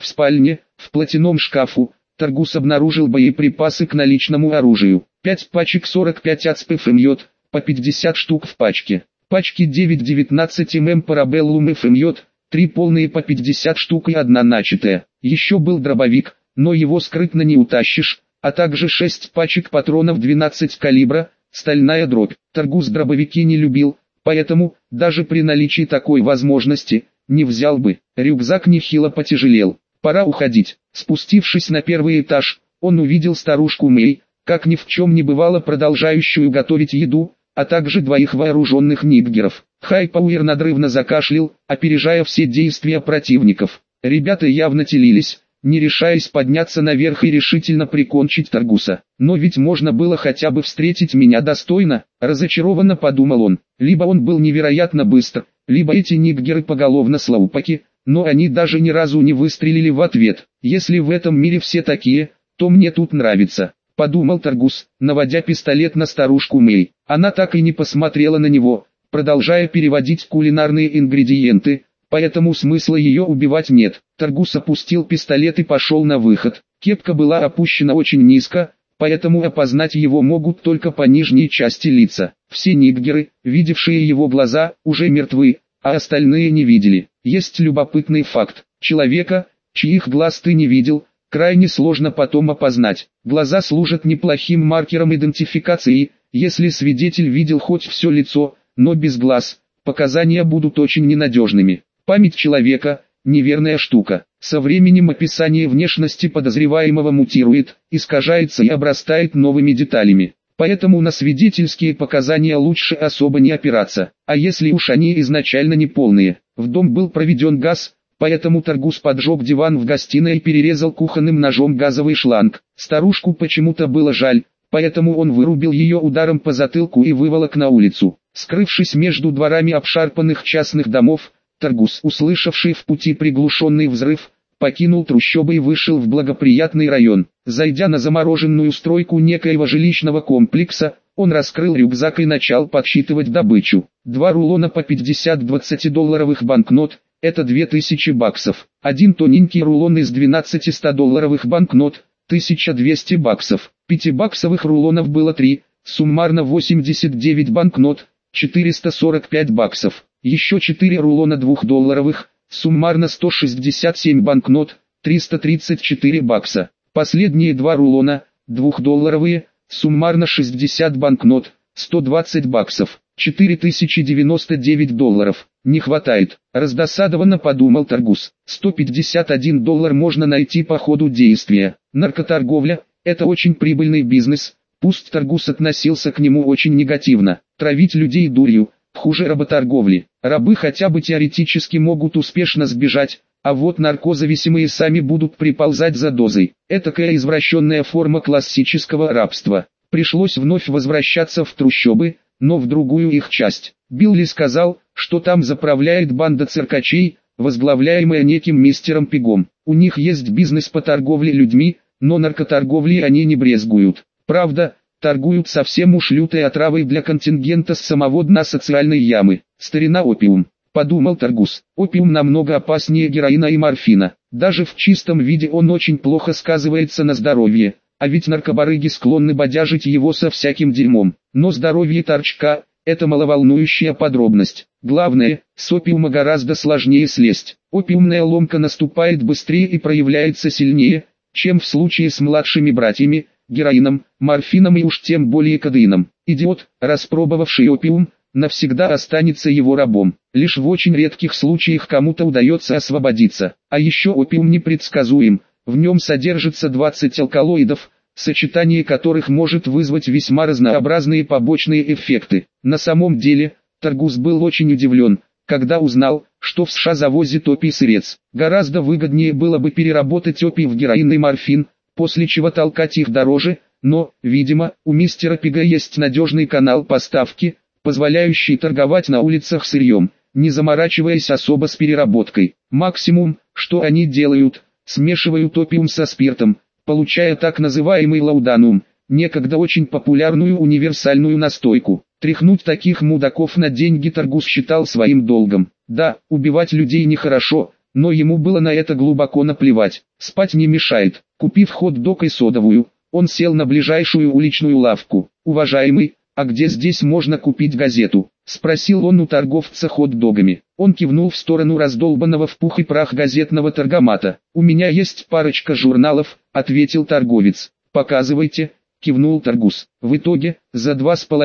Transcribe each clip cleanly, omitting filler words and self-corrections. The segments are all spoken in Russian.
В спальне, в платяном шкафу, Таргус обнаружил боеприпасы к наличному оружию. 5 пачек 45 ацпф по 50 штук в пачке. Пачки 9-19 парабеллум ФМ, 3 полные по 50 штук и 1 начатая. Еще был дробовик, но его скрытно не утащишь, а также 6 пачек патронов 12 калибра, стальная дробь. Таргус дробовики не любил, поэтому, даже при наличии такой возможности, не взял бы. Рюкзак нехило потяжелел. Пора уходить. Спустившись на первый этаж, он увидел старушку Мэй, как ни в чем не бывало продолжающую готовить еду, а также 2 вооруженных ниггеров. Хайпауэр надрывно закашлял, опережая все действия противников. Ребята явно телились, не решаясь подняться наверх и решительно прикончить Таргуса. Но ведь можно было хотя бы встретить меня достойно, разочарованно подумал он. Либо он был невероятно быстр, либо эти ниггеры поголовно слоупаки, но они даже ни разу не выстрелили в ответ. Если в этом мире все такие, то мне тут нравится, подумал Таргус, наводя пистолет на старушку Мэй. Она так и не посмотрела на него, продолжая переводить кулинарные ингредиенты, поэтому смысла ее убивать нет. Таргус опустил пистолет и пошел на выход. Кепка была опущена очень низко, поэтому опознать его могут только по нижней части лица. Все ниггеры, видевшие его глаза, уже мертвы, а остальные не видели. Есть любопытный факт. Человека, чьих глаз ты не видел, крайне сложно потом опознать. Глаза служат неплохим маркером идентификации. Если свидетель видел хоть все лицо, но без глаз, показания будут очень ненадежными. Память человека – неверная штука. Со временем описание внешности подозреваемого мутирует, искажается и обрастает новыми деталями. Поэтому на свидетельские показания лучше особо не опираться. А если уж они изначально неполные? В дом был проведен газ, поэтому Таргус поджег диван в гостиной и перерезал кухонным ножом газовый шланг. Старушку почему-то было жаль, поэтому он вырубил ее ударом по затылку и выволок на улицу. Скрывшись между дворами обшарпанных частных домов, Таргус, услышавший в пути приглушенный взрыв, покинул трущобы и вышел в благоприятный район. Зайдя на замороженную стройку некоего жилищного комплекса, он раскрыл рюкзак и начал подсчитывать добычу. 2 рулона по 50 20-долларовых банкнот – это 2000 баксов. Один тоненький рулон из 12 100-долларовых банкнот – 1200 баксов. 5-баксовых рулонов было 3, суммарно 89 банкнот, 445 баксов. Еще 4 рулона 2-долларовых, суммарно 167 банкнот, 334 бакса. Последние 2 рулона, 2-долларовые, суммарно 60 банкнот, 120 баксов. 4099 долларов. Не хватает. Раздосадованно подумал Таргус. 151 доллар можно найти по ходу действия. Наркоторговля – это очень прибыльный бизнес. Пусть Таргус относился к нему очень негативно. Травить людей дурью – хуже работорговли. Рабы хотя бы теоретически могут успешно сбежать, а вот наркозависимые сами будут приползать за дозой. Этакая извращенная форма классического рабства. Пришлось вновь возвращаться в трущобы, но в другую их часть. Билли сказал, что там заправляет банда циркачей, возглавляемая неким мистером Пигом. У них есть бизнес по торговле людьми, но наркоторговлей они не брезгуют. Правда, торгуют совсем уж лютой отравой для контингента с самого дна социальной ямы. Старина опиум, подумал Таргус. Опиум намного опаснее героина и морфина. Даже в чистом виде он очень плохо сказывается на здоровье. А ведь наркобарыги склонны бодяжить его со всяким дерьмом. Но здоровье торчка – это маловолнующая подробность. Главное, с опиума гораздо сложнее слезть. Опиумная ломка наступает быстрее и проявляется сильнее, чем в случае с младшими братьями, героином, морфином и уж тем более кодеином. Идиот, распробовавший опиум, навсегда останется его рабом. Лишь в очень редких случаях кому-то удается освободиться. А еще опиум непредсказуем. В нем содержится 20 алкалоидов, сочетание которых может вызвать весьма разнообразные побочные эффекты. На самом деле, Таргус был очень удивлен, когда узнал, что в США завозят опий-сырец. Гораздо выгоднее было бы переработать опий в героин и морфин, после чего толкать их дороже, но, видимо, у мистера Пига есть надежный канал поставки, позволяющий торговать на улицах сырьем, не заморачиваясь особо с переработкой. Максимум, что они делают, смешивают опиум со спиртом, получая так называемый лауданум, некогда очень популярную универсальную настойку. Тряхнуть таких мудаков на деньги Таргус считал своим долгом. Да, убивать людей нехорошо, но ему было на это глубоко наплевать. Спать не мешает. Купив хот-дог и содовую, он сел на ближайшую уличную лавку. «Уважаемый, а где здесь можно купить газету?» — спросил он у торговца хот-догами. Он кивнул в сторону раздолбанного в пух и прах газетного торгомата. «У меня есть парочка журналов», — ответил торговец. «Показывайте», — кивнул торгус. В итоге, за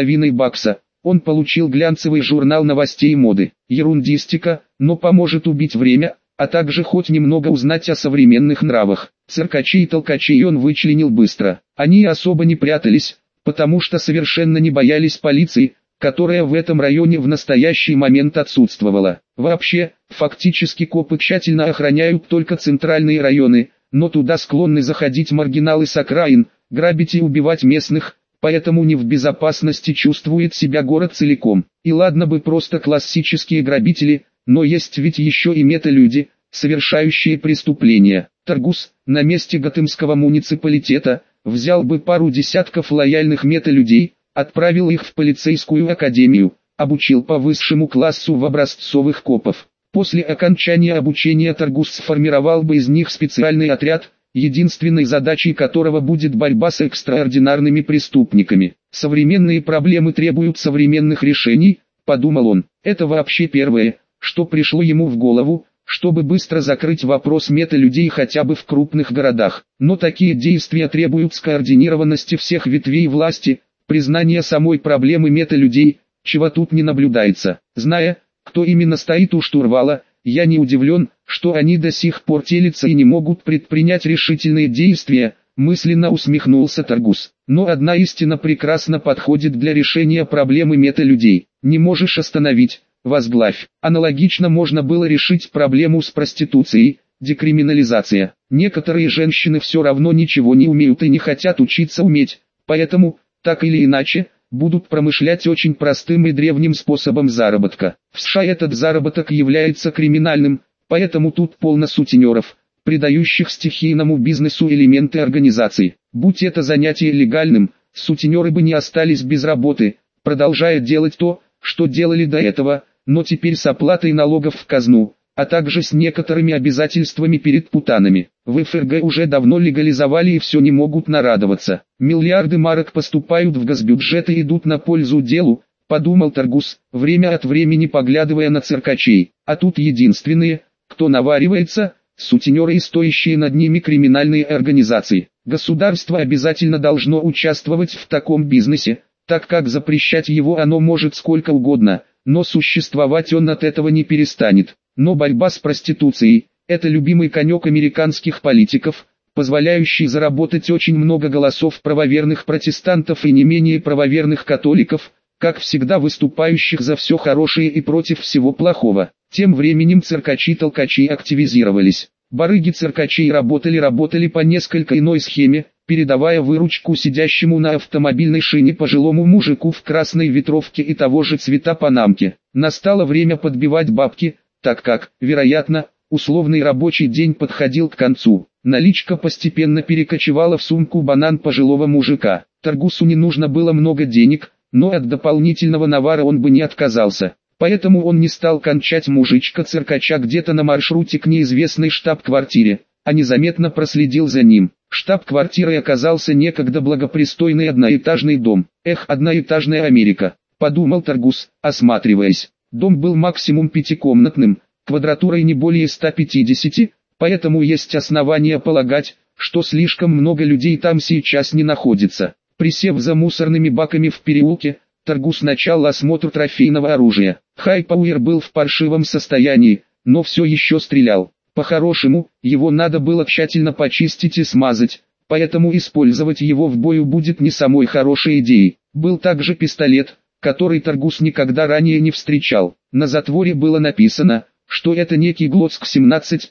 $2,5 он получил глянцевый журнал новостей и моды. Ерундистика, но поможет убить время, а также хоть немного узнать о современных нравах. Циркачей и толкачей он вычленил быстро. Они особо не прятались, потому что совершенно не боялись полиции, которая в этом районе в настоящий момент отсутствовала. Вообще, фактически копы тщательно охраняют только центральные районы, но туда склонны заходить маргиналы с окраин, грабить и убивать местных, поэтому не в безопасности чувствует себя город целиком. И ладно бы просто классические грабители, но есть ведь еще и мета-люди, совершающие преступления. Торгус, на месте Готэмского муниципалитета, взял бы пару десятков лояльных мета-людей, отправил их в полицейскую академию, обучил по высшему классу в образцовых копов. После окончания обучения Торгус сформировал бы из них специальный отряд, единственной задачей которого будет борьба с экстраординарными преступниками. Современные проблемы требуют современных решений, подумал он. Это вообще первое, что пришло ему в голову, чтобы быстро закрыть вопрос мета-людей хотя бы в крупных городах. Но такие действия требуют скоординированности всех ветвей власти, признания самой проблемы мета-людей, чего тут не наблюдается. Зная, кто именно стоит у штурвала, я не удивлен, что они до сих пор телятся и не могут предпринять решительные действия, мысленно усмехнулся Торгус. Но одна истина прекрасно подходит для решения проблемы мета-людей. Не можешь остановить, возглавь. Аналогично можно было решить проблему с проституцией, декриминализация. Некоторые женщины все равно ничего не умеют и не хотят учиться уметь, поэтому, так или иначе, будут промышлять очень простым и древним способом заработка. В США этот заработок является криминальным, поэтому тут полно сутенеров, придающих стихийному бизнесу элементы организации. Будь это занятие легальным, сутенеры бы не остались без работы, продолжая делать то, что делали до этого, но теперь с оплатой налогов в казну, а также с некоторыми обязательствами перед путанами. В ФРГ уже давно легализовали и все не могут нарадоваться. Миллиарды марок поступают в госбюджет и идут на пользу делу, подумал Торгус, время от времени поглядывая на циркачей. А тут единственные, кто наваривается, сутенеры и стоящие над ними криминальные организации. Государство обязательно должно участвовать в таком бизнесе, так как запрещать его оно может сколько угодно, но существовать он от этого не перестанет. Но борьба с проституцией – это любимый конек американских политиков, позволяющий заработать очень много голосов правоверных протестантов и не менее правоверных католиков, как всегда выступающих за все хорошее и против всего плохого. Тем временем циркачи-толкачи активизировались. Барыги-циркачей работали по несколько иной схеме, передавая выручку сидящему на автомобильной шине пожилому мужику в красной ветровке и того же цвета панамке. Настало время подбивать бабки, так как, вероятно, условный рабочий день подходил к концу. Наличка постепенно перекочевала в сумку банан пожилого мужика. Торгусу не нужно было много денег, но от дополнительного навара он бы не отказался. Поэтому он не стал кончать мужичка-циркача где-то на маршруте к неизвестной штаб-квартире, а незаметно проследил за ним. Штаб-квартирой оказался некогда благопристойный одноэтажный дом. Эх, одноэтажная Америка, подумал Торгус, осматриваясь. Дом был максимум пятикомнатным, квадратурой не более 150, поэтому есть основания полагать, что слишком много людей там сейчас не находится. Присев за мусорными баками в переулке, Торгус начал осмотр трофейного оружия. Хайпауэр был в паршивом состоянии, но все еще стрелял. По-хорошему, его надо было тщательно почистить и смазать, поэтому использовать его в бою будет не самой хорошей идеей. Был также пистолет, который Торгус никогда ранее не встречал. На затворе было написано, что это некий Глоцк 17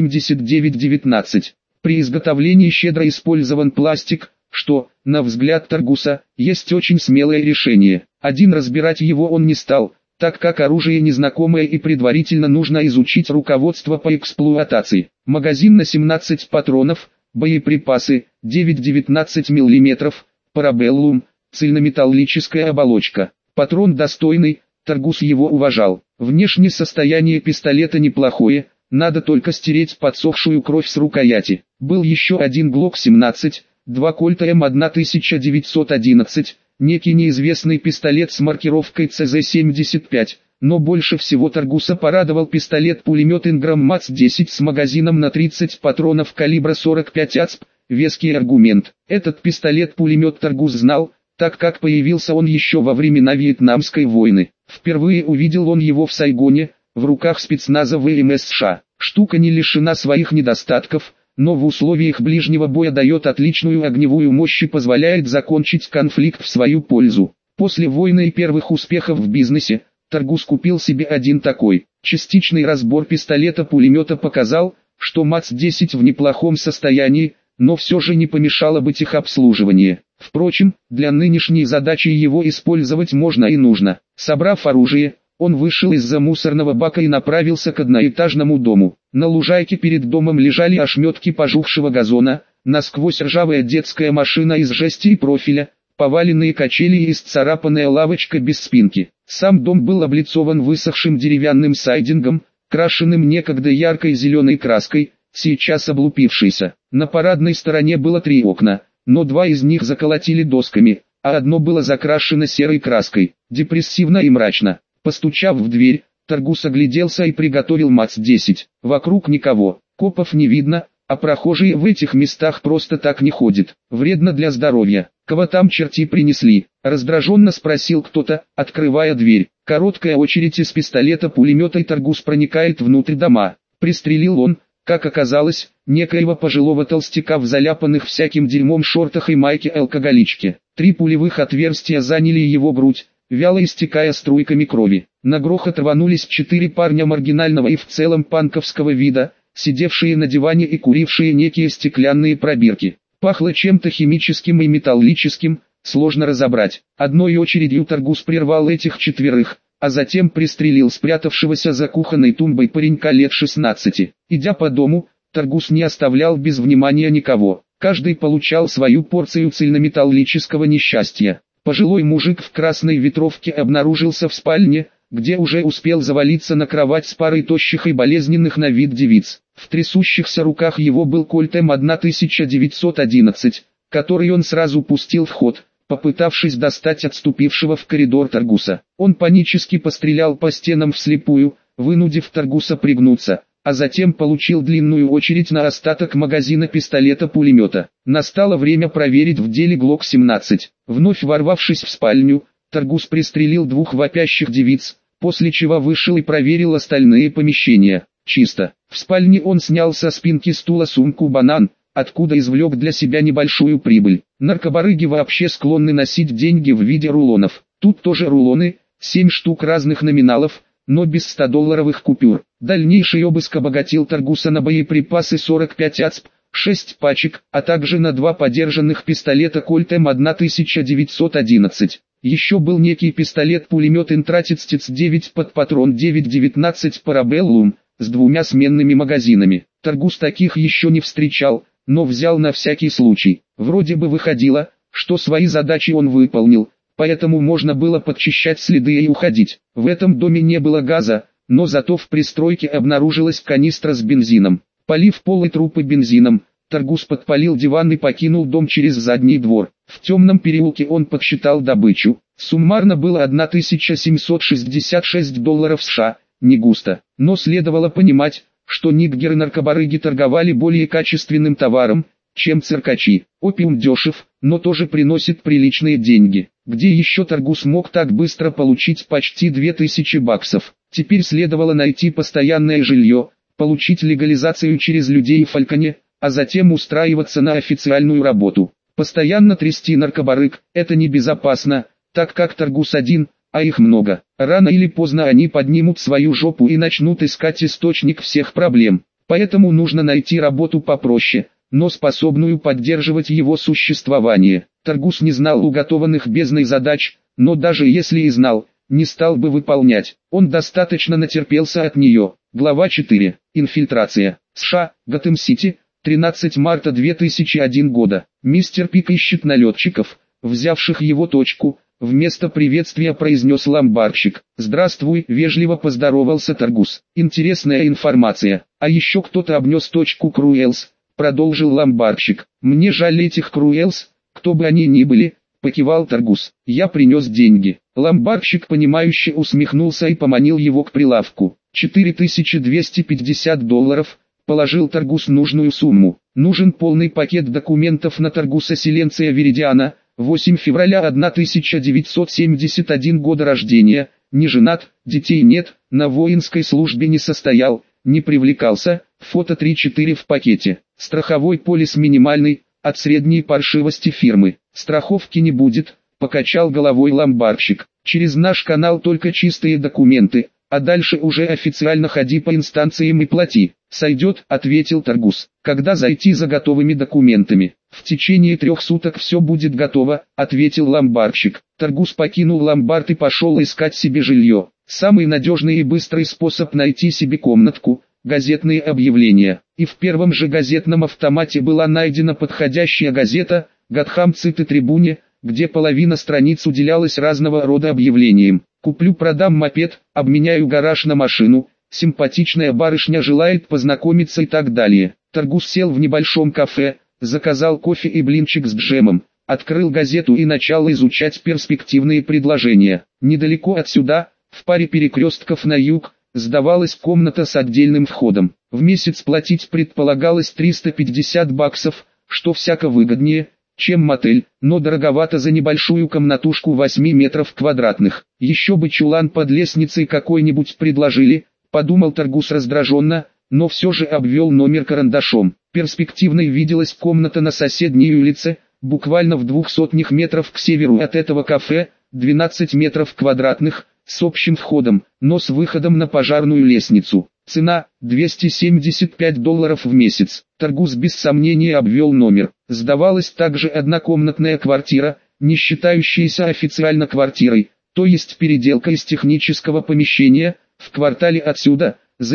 П8919. При изготовлении щедро использован пластик, что, на взгляд Торгуса, есть очень смелое решение. Один разбирать его он не стал, так как оружие незнакомое и предварительно нужно изучить руководство по эксплуатации. Магазин на 17 патронов, боеприпасы, 9,19 мм, парабеллум, цельнометаллическая оболочка. Патрон достойный, Торгус его уважал. Внешнее состояние пистолета неплохое, надо только стереть подсохшую кровь с рукояти. Был еще один ГЛОК-17, 2 Кольта М1911, некий неизвестный пистолет с маркировкой ЦЗ-75, но больше всего Таргуса порадовал пистолет-пулемет Ingram МАЦ-10 с магазином на 30 патронов калибра 45 АЦП, веский аргумент. Этот пистолет-пулемет Таргус знал, так как появился он еще во времена Вьетнамской войны. Впервые увидел он его в Сайгоне, в руках спецназа ВМС США. Штука не лишена своих недостатков, но в условиях ближнего боя дает отличную огневую мощь и позволяет закончить конфликт в свою пользу. После войны и первых успехов в бизнесе, Таргус купил себе один такой. Частичный разбор пистолета-пулемета показал, что МАЦ-10 в неплохом состоянии, но все же не помешало бы техобслуживание. Впрочем, для нынешней задачи его использовать можно и нужно. Собрав оружие, он вышел из-за мусорного бака и направился к одноэтажному дому. На лужайке перед домом лежали ошметки пожухшего газона, насквозь ржавая детская машина из жести и профиля, поваленные качели и исцарапанная лавочка без спинки. Сам дом был облицован высохшим деревянным сайдингом, крашенным некогда яркой зеленой краской, сейчас облупившейся. На парадной стороне было 3 окна, но 2 из них заколотили досками, а одно было закрашено серой краской, депрессивно и мрачно. Постучав в дверь, Таргус огляделся и приготовил МАЦ-10. Вокруг никого, копов не видно, а прохожие в этих местах просто так не ходят. Вредно для здоровья. Кого там черти принесли? Раздраженно спросил кто-то, открывая дверь. Короткая очередь из пистолета-пулемета и Таргус проникает внутрь дома. Пристрелил он, как оказалось, некоего пожилого толстяка в заляпанных всяким дерьмом шортах и майке-алкоголичке. 3 пулевых отверстия заняли его грудь, вяло истекая струйками крови. На грохот рванулись 4 парня маргинального и в целом панковского вида, сидевшие на диване и курившие некие стеклянные пробирки. Пахло чем-то химическим и металлическим, сложно разобрать. Одной очередью Таргус прервал этих 4, а затем пристрелил спрятавшегося за кухонной тумбой паренька лет 16. Идя по дому, Таргус не оставлял без внимания никого. Каждый получал свою порцию цельнометаллического несчастья. Пожилой мужик в красной ветровке обнаружился в спальне, где уже успел завалиться на кровать с парой тощих и болезненных на вид девиц. В трясущихся руках его был Кольт М1911, который он сразу пустил в ход, попытавшись достать отступившего в коридор Таргуса. Он панически пострелял по стенам вслепую, вынудив Таргуса пригнуться, а затем получил длинную очередь на остаток магазина пистолета-пулемета. Настало время проверить в деле ГЛОК-17. Вновь ворвавшись в спальню, Таргус пристрелил 2 вопящих девиц, после чего вышел и проверил остальные помещения. Чисто. В спальне он снял со спинки стула сумку-банан, откуда извлек для себя небольшую прибыль. Наркобарыги вообще склонны носить деньги в виде рулонов. Тут тоже рулоны, 7 штук разных номиналов, но без 100-долларовых купюр. Дальнейший обыск обогатил Таргуса на боеприпасы 45 АЦП, 6 пачек, а также на 2 подержанных пистолета Кольт М1911. Еще был некий пистолет-пулемет Intratec-9 под патрон 9.19 Parabellum, с 2 сменными магазинами. Таргус таких еще не встречал, но взял на всякий случай. Вроде бы выходило, что свои задачи он выполнил, поэтому можно было подчищать следы и уходить. В этом доме не было газа, но зато в пристройке обнаружилась канистра с бензином. Полив пол и трупы бензином, Таргус подпалил диван и покинул дом через задний двор. В темном переулке он подсчитал добычу. Суммарно было $1766 США, не густо. Но следовало понимать, что ниггеры-наркобарыги торговали более качественным товаром, чем циркачи. Опиум дешев, но тоже приносит приличные деньги. Где еще Таргус мог так быстро получить почти $2000? Теперь следовало найти постоянное жилье, получить легализацию через людей в Фальконе, а затем устраиваться на официальную работу. Постоянно трясти наркобарыг – это небезопасно, так как Таргус один, а их много. Рано или поздно они поднимут свою жопу и начнут искать источник всех проблем. Поэтому нужно найти работу попроще, но способную поддерживать его существование. Таргус не знал уготованных бездной задач, но даже если и знал, не стал бы выполнять. Он достаточно натерпелся от нее. Глава 4. Инфильтрация. США, Готэм-Сити, 13 марта 2001 года. Мистер Пик ищет налетчиков, взявших его точку, Вместо приветствия произнес ломбардщик. «Здравствуй», вежливо поздоровался Таргус. «Интересная информация. А еще кто-то обнес точку Круэлс», продолжил ломбардщик. «Мне жаль этих Круэлс, кто бы они ни были», покивал Таргус. «Я принес деньги». Ломбардщик понимающе усмехнулся и поманил его к прилавку. $4250, положил Таргус нужную сумму. «Нужен полный пакет документов на Таргуса Силенция Веридиана, 8 февраля 1971 года рождения, не женат, детей нет, на воинской службе не состоял, не привлекался, фото 3-4 в пакете, страховой полис минимальный, от средней паршивости фирмы, страховки не будет», покачал головой ломбардщик. «Через наш канал только чистые документы, а дальше уже официально ходи по инстанциям и плати». «Сойдет», — ответил Таргус. «Когда зайти за готовыми документами?» «В течение 3 суток все будет готово», — ответил ломбардщик. Таргус покинул ломбард и пошел искать себе жилье. Самый надежный и быстрый способ найти себе комнатку — газетные объявления. И в первом же газетном автомате была найдена подходящая газета «Гатхам Цит и Трибуне», где половина страниц уделялась разного рода объявлениям. «Куплю-продам мопед, обменяю гараж на машину», «Симпатичная барышня желает познакомиться» и так далее. Таргус сел в небольшом кафе, заказал кофе и блинчик с джемом, открыл газету и начал изучать перспективные предложения. Недалеко отсюда, в паре перекрестков на юг, сдавалась комната с отдельным входом. В месяц платить предполагалось $350, что всяко выгоднее, чем мотель, но дороговато за небольшую комнатушку 8 метров квадратных. Еще бы чулан под лестницей какой-нибудь предложили, подумал Таргус раздраженно, но все же обвел номер карандашом. Перспективной виделась комната на соседней улице, буквально в 200 метров к северу от этого кафе, 12 метров квадратных, с общим входом, но с выходом на пожарную лестницу. Цена – $275 в месяц. Таргус без сомнения обвел номер. Сдавалась также однокомнатная квартира, не считающаяся официально квартирой, то есть переделка из технического помещения, в квартале отсюда, за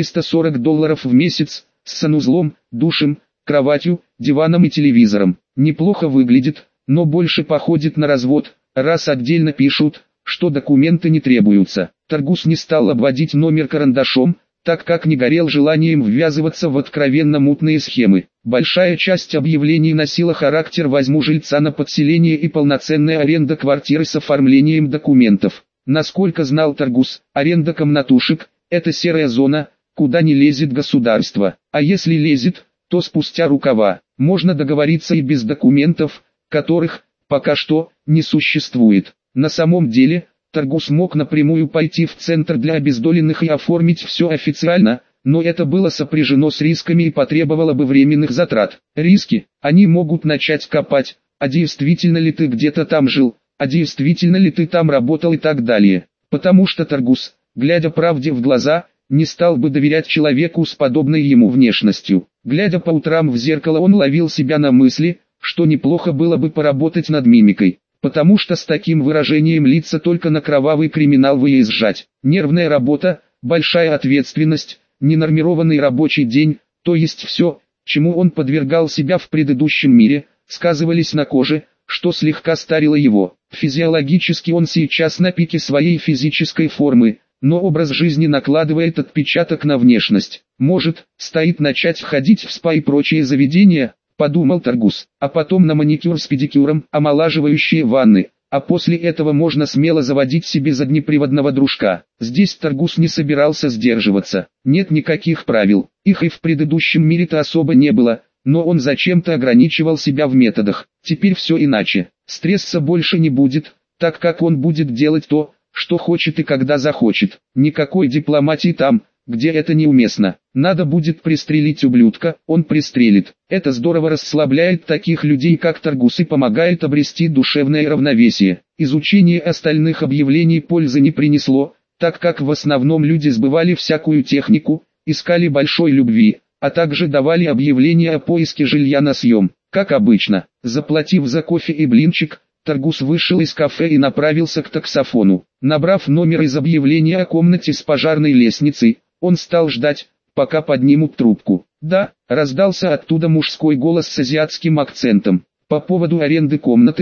$440 в месяц, с санузлом, душем, кроватью, диваном и телевизором. Неплохо выглядит, но больше походит на развод, раз отдельно пишут, что документы не требуются. Таргус не стал обводить номер карандашом, так как не горел желанием ввязываться в откровенно мутные схемы. Большая часть объявлений носила характер «возьму жильца на подселение» и полноценная аренда квартиры с оформлением документов. Насколько знал Таргус, аренда комнатушек – это серая зона, куда не лезет государство. А если лезет, то спустя рукава. Можно договориться и без документов, которых, пока что, не существует. На самом деле, Таргус мог напрямую пойти в центр для обездоленных и оформить все официально, но это было сопряжено с рисками и потребовало бы временных затрат. Риски, они могут начать копать, а действительно ли ты где-то там жил, а действительно ли ты там работал и так далее. Потому что Таргус, глядя правде в глаза, не стал бы доверять человеку с подобной ему внешностью. Глядя по утрам в зеркало, он ловил себя на мысли, что неплохо было бы поработать над мимикой. Потому что с таким выражением лица только на кровавый криминал выезжать. Нервная работа, большая ответственность, ненормированный рабочий день, то есть все, чему он подвергал себя в предыдущем мире, сказывались на коже, что слегка старило его. Физиологически он сейчас на пике своей физической формы, но образ жизни накладывает отпечаток на внешность. Может, стоит начать ходить в спа и прочие заведения, подумал Таргус, а потом на маникюр с педикюром, омолаживающие ванны, а после этого можно смело заводить себе заднеприводного дружка. Здесь Таргус не собирался сдерживаться, нет никаких правил, их и в предыдущем мире-то особо не было, но он зачем-то ограничивал себя в методах. Теперь все иначе, стресса больше не будет, так как он будет делать то, что хочет и когда захочет. Никакой дипломатии там, где это неуместно. Надо будет пристрелить ублюдка, он пристрелит. Это здорово расслабляет таких людей, как Таргус, и помогает обрести душевное равновесие. Изучение остальных объявлений пользы не принесло, так как в основном люди сбывали всякую технику, искали большой любви, а также давали объявления о поиске жилья на съем. Как обычно, заплатив за кофе и блинчик, Таргус вышел из кафе и направился к таксофону. Набрав номер из объявления о комнате с пожарной лестницей, он стал ждать, пока поднимут трубку. «Да», — раздался оттуда мужской голос с азиатским акцентом. «По поводу аренды комнаты»,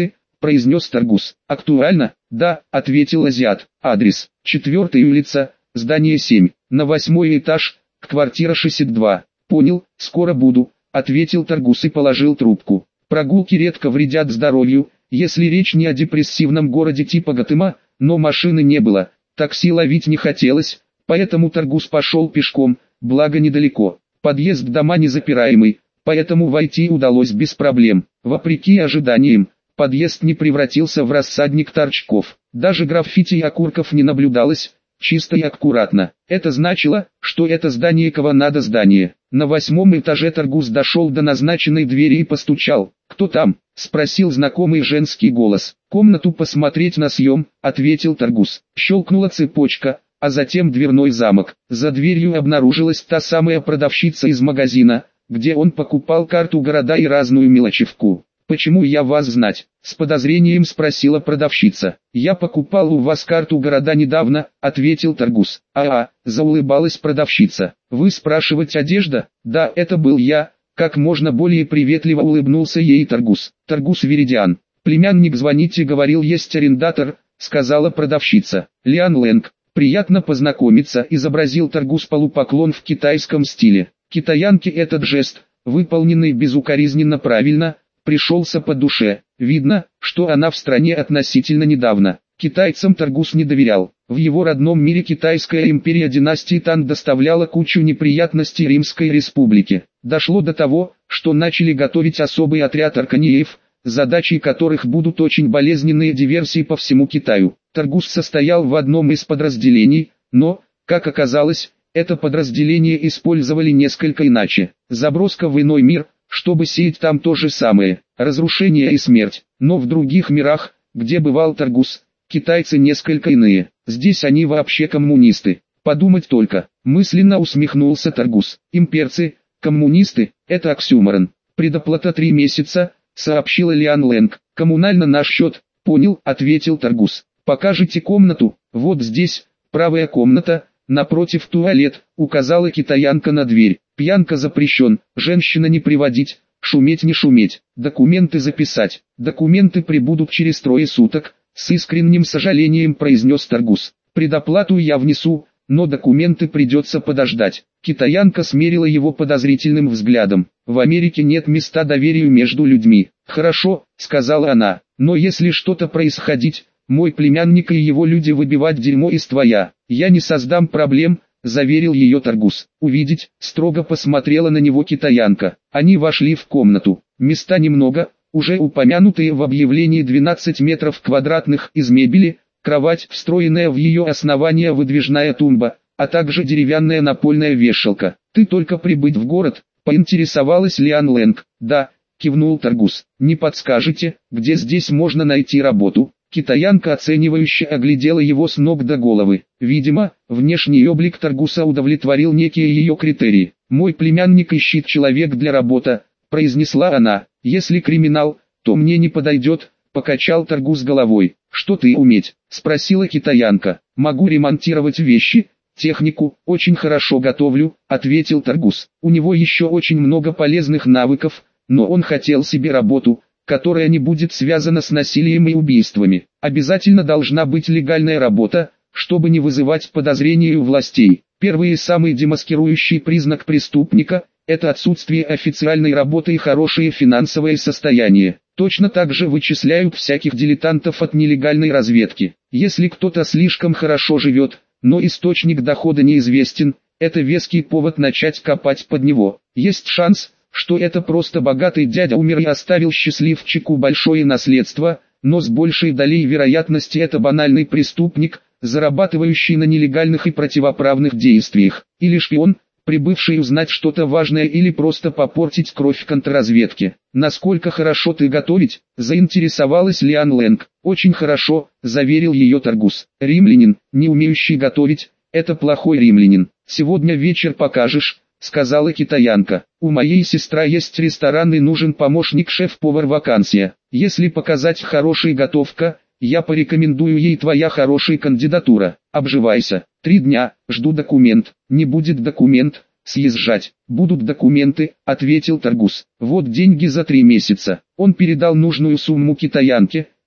произнес Таргус. Актуально? Да, ответил азиат. Адрес: 4-я улица, здание 7, на 8-й этаж, квартира 62. Понял, скоро буду, ответил Таргус и положил трубку. Прогулки редко вредят здоровью, если речь не о депрессивном городе типа Гатыма, но машины не было, такси ловить не хотелось, поэтому Таргус пошел пешком, благо недалеко. Подъезд дома не запираемый, поэтому войти удалось без проблем. Вопреки ожиданиям, подъезд не превратился в рассадник торчков. Даже граффити и окурков не наблюдалось, чисто и аккуратно. Это значило, что это здание Каванада здание. На 8-м этаже Таргус дошел до назначенной двери и постучал. «Кто там?» — спросил знакомый женский голос. «Комнату посмотреть на съем», — ответил Таргус. Щелкнула цепочка, а затем дверной замок. За дверью обнаружилась та самая продавщица из магазина, где он покупал карту города и разную мелочевку. «Почему я вас знать?» — с подозрением спросила продавщица. «Я покупал у вас карту города недавно», — ответил Таргус. Заулыбалась продавщица. «Вы спрашивать одежда?» «Да, это был я», — как можно более приветливо улыбнулся ей Таргус. «Таргус Веридиан. Племянник звоните, говорил, есть арендатор», — сказала продавщица. «Лиан Лэнг. Приятно познакомиться», — изобразил Таргус полупоклон в китайском стиле. Китаянке этот жест, выполненный безукоризненно правильно, пришелся по душе. Видно, что она в стране относительно недавно. Китайцам Таргус не доверял. В его родном мире Китайская империя династии Тан доставляла кучу неприятностей Римской республике. Дошло до того, что начали готовить особый отряд арканиев, задачей которых будут очень болезненные диверсии по всему Китаю. Таргус состоял в одном из подразделений, но, как оказалось, это подразделение использовали несколько иначе. Заброска в иной мир, чтобы сеять там то же самое, разрушение и смерть. Но в других мирах, где бывал Таргус, китайцы несколько иные. Здесь они вообще коммунисты. Подумать только, мысленно усмехнулся Таргус. Имперцы, коммунисты, это оксюморон. Предоплата 3 месяца, сообщила Лиан Лэнг. Коммунально наш счет. Понял, ответил Таргус. Покажите комнату, вот здесь, правая комната, напротив туалет, указала китаянка на дверь. Пьянка запрещен, женщина не приводить, шуметь не шуметь, документы записать. Документы прибудут через 3 суток, с искренним сожалением произнес Таргус. Предоплату я внесу, но документы придется подождать. Китаянка смерила его подозрительным взглядом. В Америке нет места доверию между людьми. Хорошо, сказала она, но если что-то происходить, мой племянник и его люди выбивать дерьмо из твоя, я не создам проблем, заверил ее Таргус. Увидеть, строго посмотрела на него китаянка. Они вошли в комнату. Места немного, уже упомянутые в объявлении 12 метров квадратных из мебели, кровать, встроенная в ее основание выдвижная тумба, а также деревянная напольная вешалка. Ты только прибыть в город, поинтересовалась Лиан Лэнг. Да, кивнул Таргус. Не подскажете, где здесь можно найти работу? Китаянка оценивающе оглядела его с ног до головы. Видимо, внешний облик Таргуса удовлетворил некие ее критерии. «Мой племянник ищет человек для работы», — произнесла она. «Если криминал, то мне не подойдет», — покачал Таргус головой. «Что ты уметь?» — спросила китаянка. «Могу ремонтировать вещи, технику, очень хорошо готовлю», — ответил Таргус. У него еще очень много полезных навыков, но он хотел себе работу, которая не будет связана с насилием и убийствами. Обязательно должна быть легальная работа, чтобы не вызывать подозрений у властей. Первый и самый демаскирующий признак преступника – это отсутствие официальной работы и хорошее финансовое состояние. Точно так же вычисляют всяких дилетантов от нелегальной разведки. Если кто-то слишком хорошо живет, но источник дохода неизвестен, это веский повод начать копать под него. Есть шанс, что это просто богатый дядя умер и оставил счастливчику большое наследство, но с большей долей вероятности это банальный преступник, зарабатывающий на нелегальных и противоправных действиях, или шпион, прибывший узнать что-то важное или просто попортить кровь контрразведке. «Насколько хорошо ты готовить?» – заинтересовалась Лиан Лэнг. «Очень хорошо», – заверил ее Таргус. «Римлянин, не умеющий готовить, это плохой римлянин. Сегодня вечер покажешь», — сказала китаянка. «У моей сестры есть ресторан и нужен помощник шеф-повар, вакансия. Если показать хорошая готовка, я порекомендую ей твоя хорошая кандидатура. Обживайся. 3 дня, жду документ. Не будет документ, съезжать. Будут документы», — ответил Таргус. «Вот деньги за 3 месяца». Он передал нужную сумму китаянке,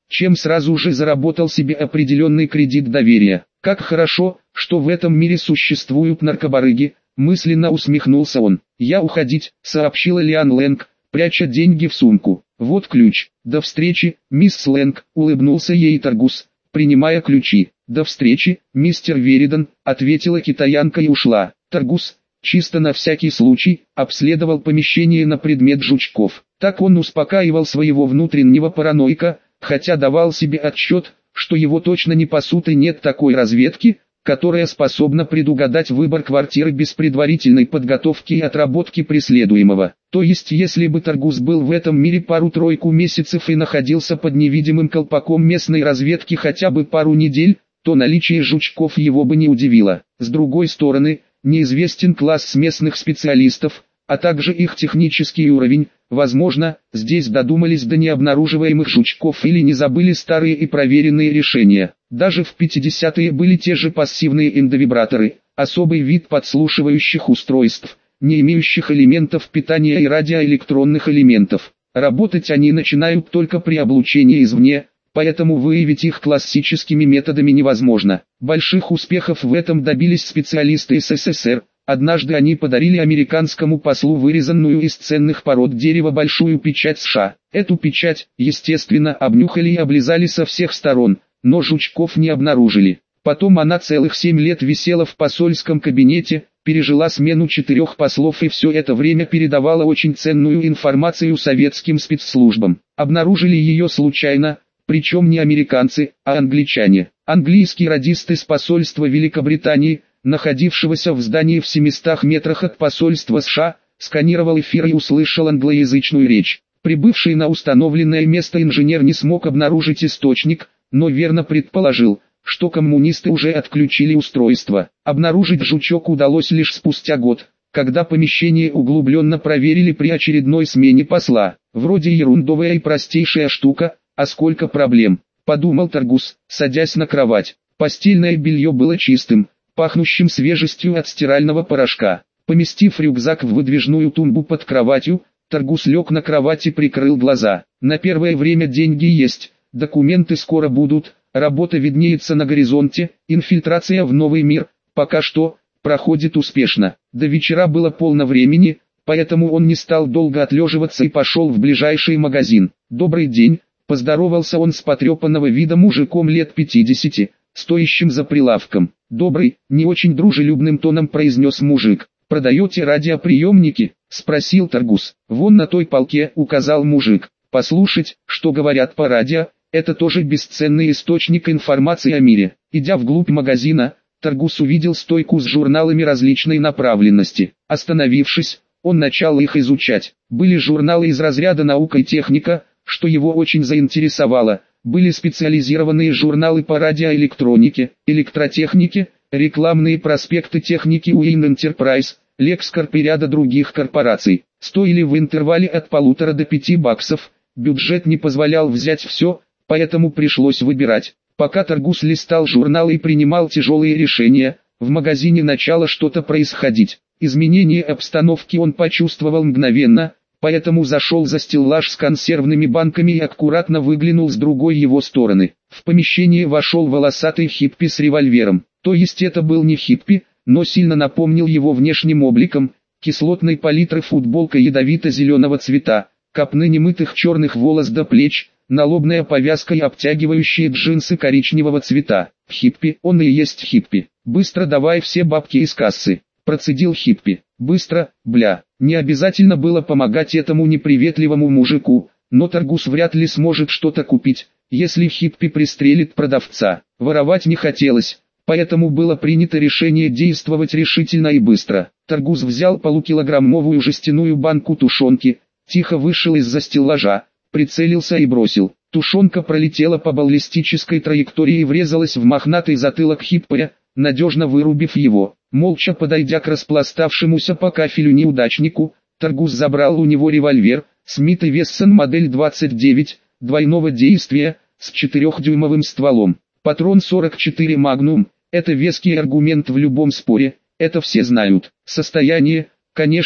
чем сразу же заработал себе определенный кредит доверия. Как хорошо, что в этом мире существуют наркобарыги, мысленно усмехнулся он. «Я уходить», — сообщила Лиан Лэнг, пряча деньги в сумку. «Вот ключ. До встречи, мисс Лэнг», — улыбнулся ей Таргус, принимая ключи. «До встречи, мистер Веридан», — ответила китаянка и ушла. Таргус, чисто на всякий случай, обследовал помещение на предмет жучков. Так он успокаивал своего внутреннего параноика, хотя давал себе отчет, что его точно не пасут и нет такой разведки, которая способна предугадать выбор квартиры без предварительной подготовки и отработки преследуемого. То есть если бы Таргус был в этом мире пару-тройку месяцев и находился под невидимым колпаком местной разведки хотя бы пару недель, то наличие жучков его бы не удивило. С другой стороны, неизвестен класс местных специалистов, а также их технический уровень. Возможно, здесь додумались до необнаруживаемых жучков или не забыли старые и проверенные решения. Даже в 50-е были те же пассивные эндовибраторы, особый вид подслушивающих устройств, не имеющих элементов питания и радиоэлектронных элементов. Работать они начинают только при облучении извне, поэтому выявить их классическими методами невозможно. Больших успехов в этом добились специалисты СССР. Однажды они подарили американскому послу вырезанную из ценных пород дерева большую печать США. Эту печать, естественно, обнюхали и облизали со всех сторон, но жучков не обнаружили. Потом она целых 7 лет висела в посольском кабинете, пережила смену 4 послов и все это время передавала очень ценную информацию советским спецслужбам. Обнаружили ее случайно, причем не американцы, а англичане. Английский радист из посольства Великобритании, находившегося в здании в 700 метрах от посольства США, сканировал эфир и услышал англоязычную речь. Прибывший на установленное место инженер не смог обнаружить источник, но верно предположил, что коммунисты уже отключили устройство. Обнаружить жучок удалось лишь спустя год, когда помещение углубленно проверили при очередной смене посла. Вроде ерундовая и простейшая штука, а сколько проблем, подумал Таргус, садясь на кровать. Постельное белье было чистым, пахнущим свежестью от стирального порошка. Поместив рюкзак в выдвижную тумбу под кроватью, Таргус лег на кровать и прикрыл глаза. На первое время деньги есть, документы скоро будут, работа виднеется на горизонте, инфильтрация в новый мир, пока что, проходит успешно. До вечера было полно времени, поэтому он не стал долго отлеживаться и пошел в ближайший магазин. «Добрый день», — поздоровался он с потрепанного вида мужиком лет 50, стоящим за прилавком. «Добрый», — не очень дружелюбным тоном произнес мужик. «Продаете радиоприемники?» — спросил Таргус. «Вон на той полке», — указал мужик. «Послушать, что говорят по радио, это тоже бесценный источник информации о мире». Идя вглубь магазина, Таргус увидел стойку с журналами различной направленности. Остановившись, он начал их изучать. Были журналы из разряда «Наука и техника», что его очень заинтересовало. Были специализированные журналы по радиоэлектронике, электротехнике, рекламные проспекты техники Уин Enterprise, Lexcorp и ряда других корпораций. Стоили в интервале от $1,5 до $5. Бюджет не позволял взять все, поэтому пришлось выбирать. Пока Таргус листал журналы и принимал тяжелые решения, в магазине начало что-то происходить. Изменение обстановки он почувствовал мгновенно, поэтому зашел за стеллаж с консервными банками и аккуратно выглянул с другой его стороны. В помещение вошел волосатый хиппи с револьвером. То есть это был не хиппи, но сильно напомнил его внешним обликом, кислотной палитры футболка ядовито-зеленого цвета, копны немытых черных волос до плеч, налобная повязка и обтягивающие джинсы коричневого цвета. Хиппи, он и есть хиппи. «Быстро давай все бабки из кассы», — процедил хиппи. «Быстро, бля». Не обязательно было помогать этому неприветливому мужику, но Таргус вряд ли сможет что-то купить, если хиппи пристрелит продавца. Воровать не хотелось, поэтому было принято решение действовать решительно и быстро. Таргус взял полукилограммовую жестяную банку тушенки, тихо вышел из-за стеллажа, прицелился и бросил. Тушенка пролетела по баллистической траектории и врезалась в мохнатый затылок хиппи, надежно вырубив его. Молча подойдя к распластавшемуся по кафелю неудачнику, Таргус забрал у него револьвер, Смит и Вессон модель 29, двойного действия, с 4-дюймовым стволом. Патрон 44 Magnum, это веский аргумент в любом споре, это все знают. Состояние, конечно,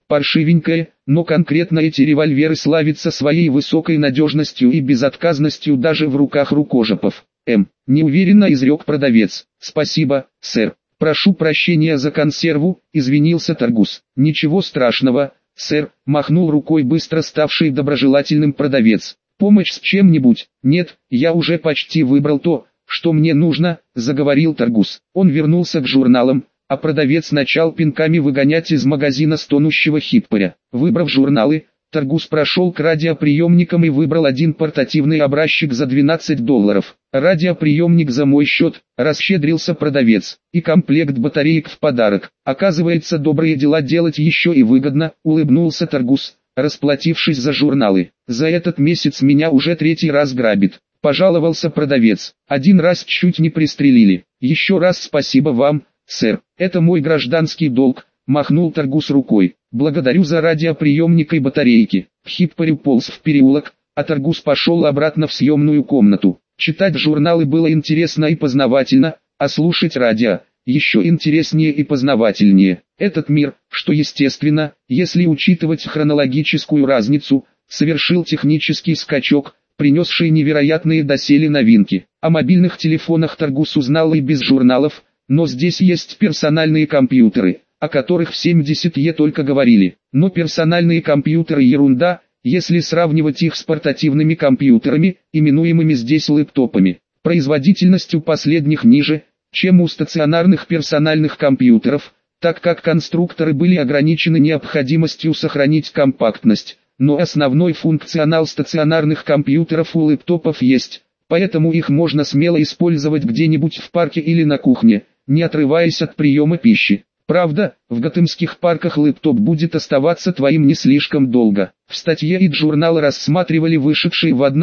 паршивенькое, но конкретно эти револьверы славятся своей высокой надежностью и безотказностью даже в руках рукожопов. Неуверенно изрек продавец. Спасибо, сэр. Прошу прощения за консерву, извинился торгус. Ничего страшного, сэр, махнул рукой быстро ставший доброжелательным продавец. Помощь с чем-нибудь? Нет, я уже почти выбрал то, что мне нужно, заговорил торгус. Он вернулся к журналам, а продавец начал пинками выгонять из магазина стонущего хиппаря. Выбрав журналы, торгус прошел к радиоприемникам и выбрал один портативный образчик за $12. Радиоприемник за мой счет, расщедрился продавец, и комплект батареек в подарок. Оказывается, добрые дела делать еще и выгодно, улыбнулся торгус, расплатившись за журналы. За этот месяц меня уже 3-й раз грабит, пожаловался продавец. 1 раз чуть не пристрелили. Еще раз спасибо вам, сэр, это мой гражданский долг, махнул торгус рукой. Благодарю за радиоприемник и батарейки. Хиппарь уполз в переулок, а торгус пошел обратно в съемную комнату. Читать журналы было интересно и познавательно, а слушать радио еще интереснее и познавательнее. Этот мир, что естественно, если учитывать хронологическую разницу, совершил технический скачок, принесший невероятные доселе новинки. О мобильных телефонах торгус узнал и без журналов, но здесь есть персональные компьютеры, о которых в 70-е только говорили. Но персональные компьютеры ерунда, если сравнивать их с портативными компьютерами, именуемыми здесь лэптопами. Производительность у последних ниже, чем у стационарных персональных компьютеров, так как конструкторы были ограничены необходимостью сохранить компактность, но основной функционал стационарных компьютеров у лэптопов есть, поэтому их можно смело использовать где-нибудь в парке или на кухне, не отрываясь от приема пищи. Правда, в готэмских парках лэптоп будет оставаться твоим не слишком долго. В статье id журнала рассматривали вышедший в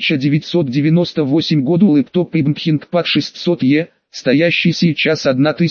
1998 году лэптоп IBM ThinkPad 600E, стоящий сейчас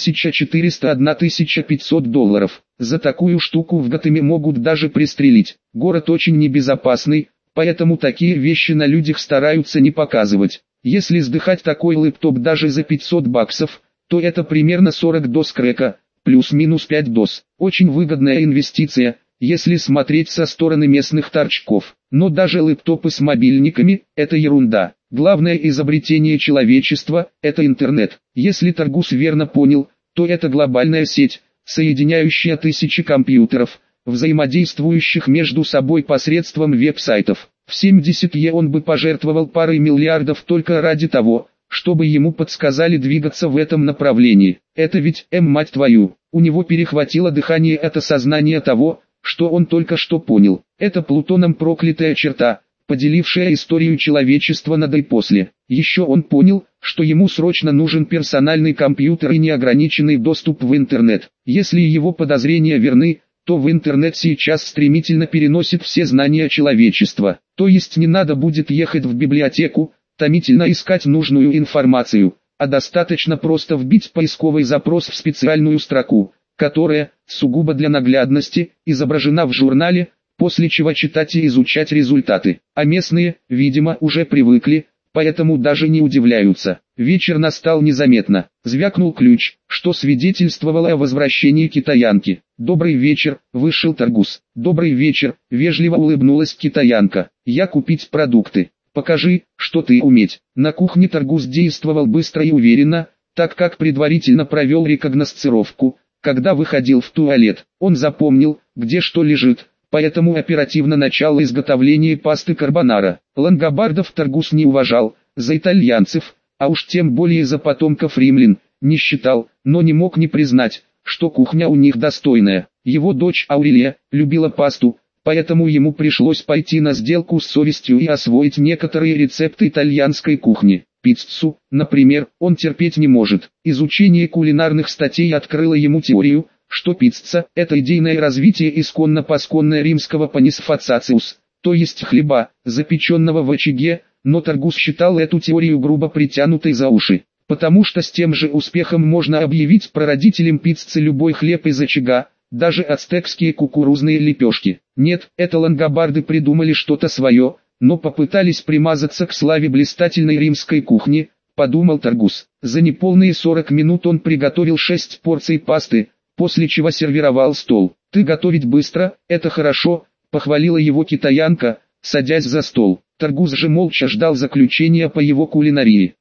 $1400–1500. За такую штуку в Готэме могут даже пристрелить. Город очень небезопасный, поэтому такие вещи на людях стараются не показывать. Если сдыхать такой лэптоп даже за $500, то это примерно 40 доз крека, плюс-минус 5 доз. Очень выгодная инвестиция, если смотреть со стороны местных торчков. Но даже лэптопы с мобильниками – это ерунда. Главное изобретение человечества – это интернет. Если торгус верно понял, то это глобальная сеть, соединяющая тысячи компьютеров, взаимодействующих между собой посредством веб-сайтов. В 70-е он бы пожертвовал парой миллиардов только ради того, чтобы ему подсказали двигаться в этом направлении. Это ведь, мать твою, у него перехватило дыхание от осознания того, что он только что понял. Это Плутоном проклятая черта, поделившая историю человечества на до и после. Еще он понял, что ему срочно нужен персональный компьютер и неограниченный доступ в интернет. Если его подозрения верны, то в интернет сейчас стремительно переносит все знания человечества. То есть не надо будет ехать в библиотеку, томительно искать нужную информацию, а достаточно просто вбить поисковый запрос в специальную строку, которая, сугубо для наглядности, изображена в журнале, после чего читать и изучать результаты. А местные, видимо, уже привыкли, поэтому даже не удивляются. Вечер настал незаметно. Звякнул ключ, что свидетельствовало о возвращении китаянки. «Добрый вечер», — вышел торгус. «Добрый вечер», — вежливо улыбнулась китаянка. «Я купить продукты. Покажи, что ты уметь». На кухне торгус действовал быстро и уверенно, так как предварительно провел рекогносцировку. Когда выходил в туалет, он запомнил, где что лежит, поэтому оперативно начал изготовление пасты карбонара. Лангобардов торгус не уважал, за итальянцев, а уж тем более за потомков римлян, не считал, но не мог не признать, что кухня у них достойная. Его дочь Аурелия любила пасту, поэтому ему пришлось пойти на сделку с совестью и освоить некоторые рецепты итальянской кухни. Пиццу, например, он терпеть не может. Изучение кулинарных статей открыло ему теорию, что пицца – это идейное развитие исконно-посконное римского панисфациус, то есть хлеба, запеченного в очаге, но торгус считал эту теорию грубо притянутой за уши, потому что с тем же успехом можно объявить прародителем пиццы любой хлеб из очага, даже ацтекские кукурузные лепешки. Нет, это лангобарды придумали что-то свое, но попытались примазаться к славе блистательной римской кухни, подумал торгус. За неполные 40 минут он приготовил 6 порций пасты, после чего сервировал стол. «Ты готовить быстро, это хорошо», — похвалила его китаянка, садясь за стол. Торгус же молча ждал заключения по его кулинарии.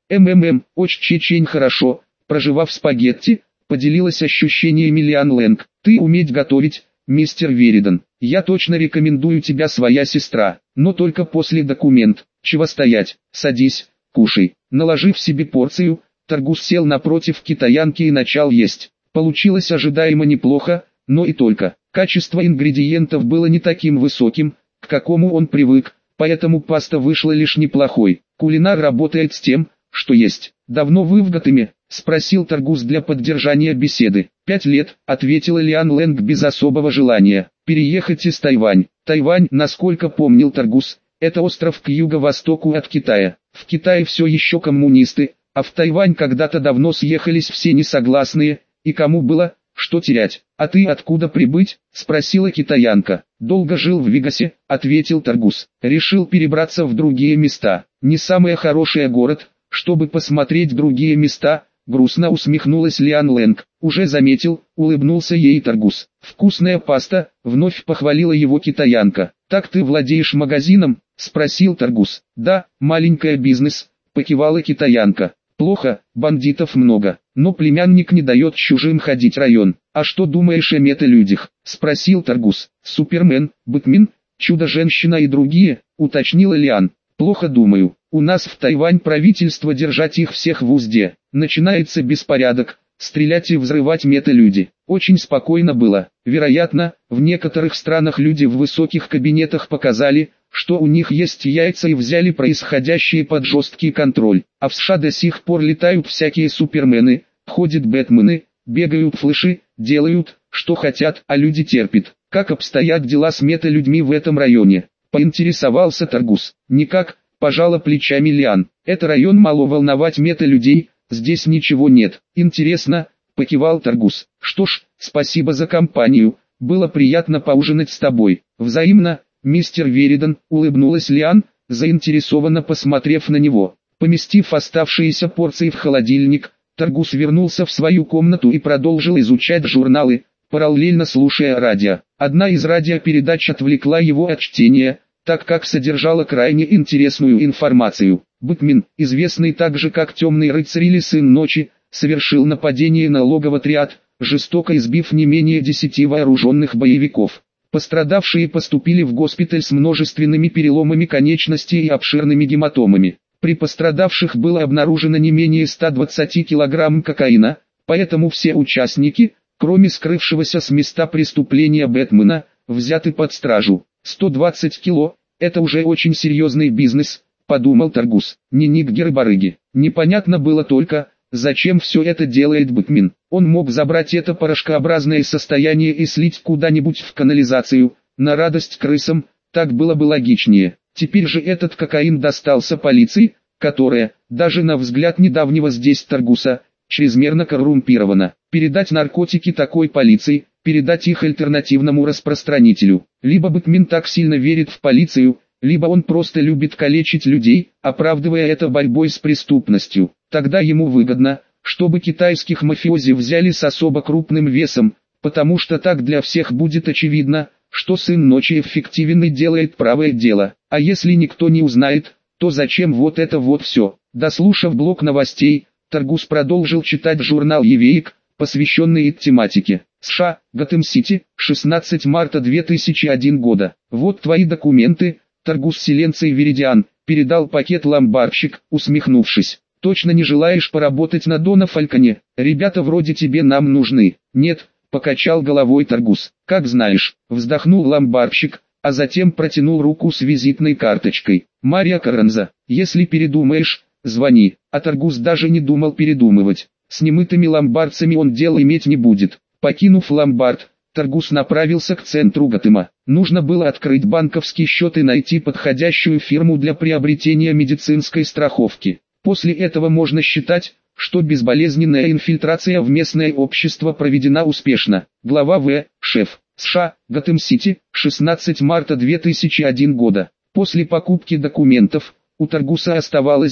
Очень хорошо», — прожевав спагетти, поделилась ощущениями Лиан Лэнг. «Ты уметь готовить, мистер Веридан. Я точно рекомендую тебя, своя сестра, но только после документ. Чего стоять, садись, кушай». Наложив себе порцию, Торгус сел напротив китаянки и начал есть. Получилось ожидаемо неплохо, но и только. Качество ингредиентов было не таким высоким, к какому он привык, поэтому паста вышла лишь неплохой. Кулинар работает с тем, что есть. «Давно вы в Готэме?» — спросил Торгус для поддержания беседы. 5 лет, — ответила Лиан Лэнг без особого желания. «Переехать из Тайвань». Тайвань, насколько помнил Торгус, это остров к юго-востоку от Китая. В Китае все еще коммунисты, а в Тайвань когда-то давно съехались все несогласные, и кому было что терять. «А ты откуда прибыть?» — спросила китаянка. «Долго жил в Вегасе», — ответил Торгус. «Решил перебраться в другие места. Не самый хороший город, чтобы посмотреть другие места», — грустно усмехнулась Лиан Лэнг. «Уже заметил», — улыбнулся ей Торгус. «Вкусная паста», — вновь похвалила его китаянка. «Так ты владеешь магазином?» — спросил Торгус. «Да, маленький бизнес», — покивала китаянка. «Плохо, бандитов много, но племянник не дает чужим ходить в район». «А что думаешь о мета-людях?» — спросил Торгус. «Супермен, Бэтмен, Чудо-женщина и другие», — уточнила Лиан. «Плохо думаю. У нас в Тайвань правительство держать их всех в узде. Начинается беспорядок, стрелять и взрывать мета-люди. Очень спокойно было. Вероятно, в некоторых странах люди в высоких кабинетах показали, что у них есть яйца и взяли происходящее под жесткий контроль. А в США до сих пор летают всякие супермены, ходят бэтмены, бегают флэши, делают, что хотят, а люди терпят. Как обстоят дела с мета-людьми в этом районе?» — поинтересовался Торгус. «Никак», — пожала плечами Лиан. «Это район мало волновать мета-людей, здесь ничего нет». «Интересно», — покивал Торгус. «Что ж, спасибо за компанию, было приятно поужинать с тобой». «Взаимно, мистер Веридан», — улыбнулась Лиан, заинтересованно посмотрев на него. Поместив оставшиеся порции в холодильник, Торгус вернулся в свою комнату и продолжил изучать журналы, параллельно слушая радио. Одна из радиопередач отвлекла его от чтения, так как содержала крайне интересную информацию. Бэтмен, известный также как Темный рыцарь или Сын ночи, совершил нападение на логово-отряд, жестоко избив не менее 10 вооруженных боевиков. Пострадавшие поступили в госпиталь с множественными переломами конечностей и обширными гематомами. При пострадавших было обнаружено не менее 120 кг кокаина, поэтому все участники, кроме скрывшегося с места преступления Бэтмена, взяты под стражу. 120 кило – это уже очень серьезный бизнес, подумал Торгус. Не ниггеры-барыги. Непонятно было только, зачем все это делает Бэтмен. Он мог забрать это порошкообразное состояние и слить куда-нибудь в канализацию, на радость крысам, так было бы логичнее. Теперь же этот кокаин достался полиции, которая, даже на взгляд недавнего здесь Торгуса, чрезмерно коррумпирована. Передать наркотики такой полиции, передать их альтернативному распространителю. Либо Бэтмен так сильно верит в полицию, либо он просто любит калечить людей, оправдывая это борьбой с преступностью. Тогда ему выгодно, чтобы китайских мафиози взяли с особо крупным весом, потому что так для всех будет очевидно, что Сын ночи эффективен и делает правое дело. А если никто не узнает, то зачем вот это вот все? Дослушав блок новостей, Торгус продолжил читать журнал «Евеик», посвященный этой тематике. США, Готэм-Сити, 16 марта 2001 года. «Вот твои документы», Торгус Селенций Веридиан, передал пакет ломбардщик, усмехнувшись. «Точно не желаешь поработать на Дона Фальконе? Ребята вроде тебе нам нужны». «Нет», покачал головой Торгус. «Как знаешь», вздохнул ломбардщик, а затем протянул руку с визитной карточкой. «Мария Каранза, если передумаешь, звони». А Торгус даже не думал передумывать. С немытыми ломбардцами он дел иметь не будет. Покинув ломбард, Торгус направился к центру Готэма. Нужно было открыть банковский счет и найти подходящую фирму для приобретения медицинской страховки. После этого можно считать, что безболезненная инфильтрация в местное общество проведена успешно. Глава В. Шеф. США, Готэм-Сити, 16 марта 2001 года. После покупки документов, у Торгуса оставалось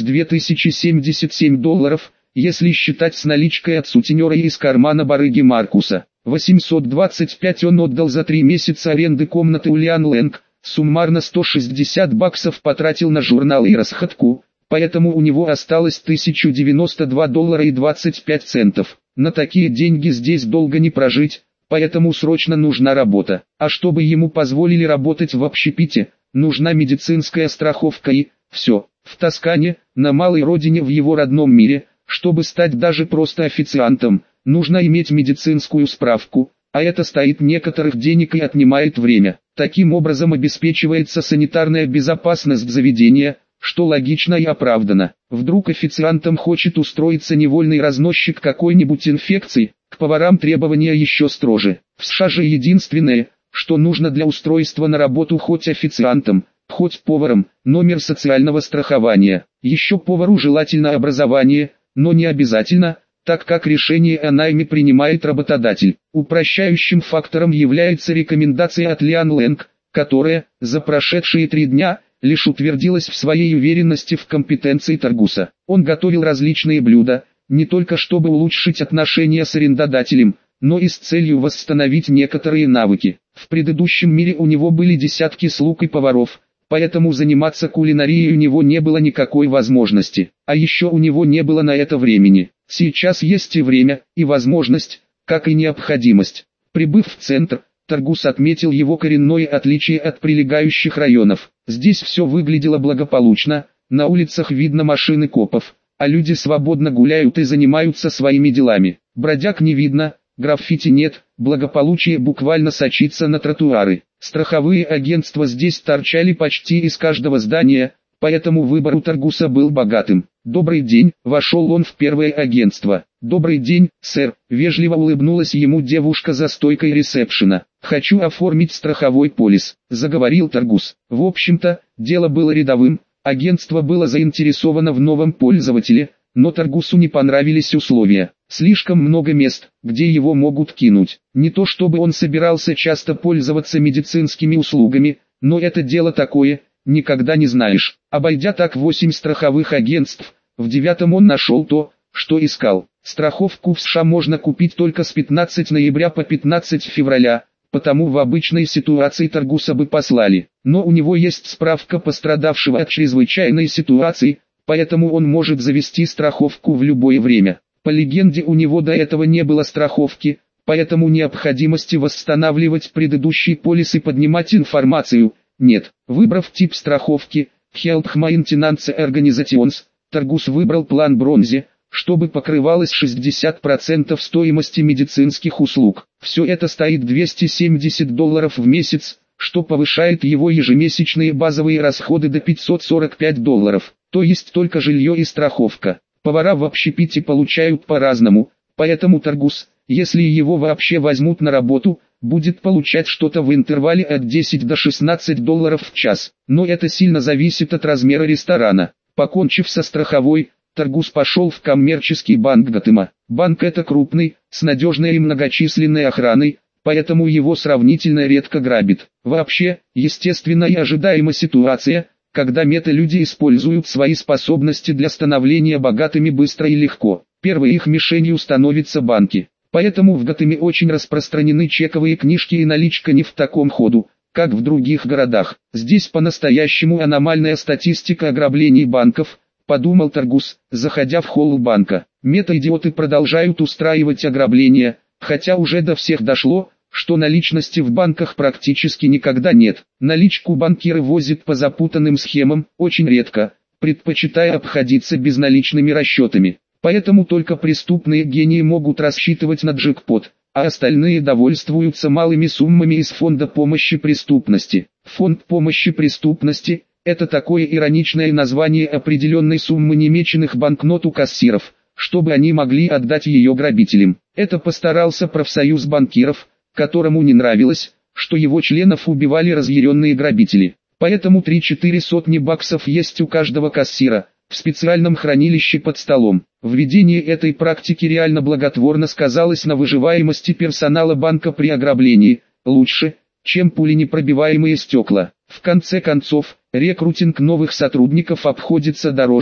$2077, если считать с наличкой от сутенера из кармана барыги Маркуса. 825 он отдал за 3 месяца аренды комнаты у Лиан Лэнг, суммарно $160 потратил на журнал и расходку, поэтому у него осталось $1092.25. На такие деньги здесь долго не прожить, поэтому срочно нужна работа. А чтобы ему позволили работать в общепите, нужна медицинская страховка и все. В Тоскане, на малой родине в его родном мире, чтобы стать даже просто официантом, нужно иметь медицинскую справку, а это стоит некоторых денег и отнимает время. Таким образом обеспечивается санитарная безопасность заведения, что логично и оправдано. Вдруг официантом хочет устроиться невольный разносчик какой-нибудь инфекции, к поварам требования еще строже. В США же единственное, что нужно для устройства на работу хоть официантом, хоть поваром, номер социального страхования. Еще повару желательно образование, но не обязательно, так как решение о найме принимает работодатель. Упрощающим фактором является рекомендация от Лиан Лэнг, которая, за прошедшие 3 дня, лишь утвердилась в своей уверенности в компетенции Таргуса. Он готовил различные блюда, не только чтобы улучшить отношения с арендодателем, но и с целью восстановить некоторые навыки. В предыдущем мире у него были десятки слуг и поваров, поэтому заниматься кулинарией у него не было никакой возможности, а еще у него не было на это времени. Сейчас есть и время, и возможность, как и необходимость. Прибыв в центр, Таргус отметил его коренное отличие от прилегающих районов. Здесь все выглядело благополучно, на улицах видно машины копов, а люди свободно гуляют и занимаются своими делами. Бродяг не видно, граффити нет, благополучие буквально сочится на тротуары. Страховые агентства здесь торчали почти из каждого здания, поэтому выбор у Таргуса был богатым. «Добрый день», — вошел он в первое агентство. «Добрый день, сэр», — вежливо улыбнулась ему девушка за стойкой ресепшена. «Хочу оформить страховой полис», — заговорил Таргус. В общем-то, дело было рядовым, агентство было заинтересовано в новом пользователе, но Таргусу не понравились условия. Слишком много мест, где его могут кинуть. Не то чтобы он собирался часто пользоваться медицинскими услугами, но это дело такое, никогда не знаешь. Обойдя так 8 страховых агентств, в 9-м он нашел то, что искал. Страховку в США можно купить только с 15 ноября по 15 февраля, потому в обычной ситуации Таргуса бы послали. Но у него есть справка пострадавшего от чрезвычайной ситуации, поэтому он может завести страховку в любое время. По легенде, у него до этого не было страховки, поэтому необходимости восстанавливать предыдущий полис и поднимать информацию нет. Выбрав тип страховки Health Maintenance Organizations, Таргус выбрал план бронзе, чтобы покрывалось 60% стоимости медицинских услуг. Все это стоит $270 в месяц, что повышает его ежемесячные базовые расходы до $545, то есть только жилье и страховка. Повара в общепите получают по-разному, поэтому Таргус, если его вообще возьмут на работу, будет получать что-то в интервале от $10 до $16 в час. Но это сильно зависит от размера ресторана. Покончив со страховой, Таргус пошел в коммерческий банк Готэма. Банк это крупный, с надежной и многочисленной охраной, поэтому его сравнительно редко грабит. Вообще, естественно и ожидаема ситуация, когда мета-люди используют свои способности для становления богатыми быстро и легко. Первой их мишенью становятся банки. Поэтому в Готэме очень распространены чековые книжки и наличка не в таком ходу, как в других городах. Здесь по-настоящему аномальная статистика ограблений банков, подумал Таргус, заходя в холл банка. Мета-идиоты продолжают устраивать ограбления, хотя уже до всех дошло, что наличности в банках практически никогда нет. Наличку банкиры возят по запутанным схемам, очень редко, предпочитая обходиться безналичными расчетами. Поэтому только преступные гении могут рассчитывать на джекпот, а остальные довольствуются малыми суммами из фонда помощи преступности. Фонд помощи преступности – это такое ироничное название определенной суммы немеченных банкнот у кассиров, чтобы они могли отдать ее грабителям. Это постарался профсоюз банкиров, которому не нравилось, что его членов убивали разъяренные грабители. Поэтому 3-4 сотни баксов есть у каждого кассира, в специальном хранилище под столом. Введение этой практики реально благотворно сказалось на выживаемости персонала банка при ограблении, лучше, чем пуленепробиваемые стекла. В конце концов, рекрутинг новых сотрудников обходится дороже,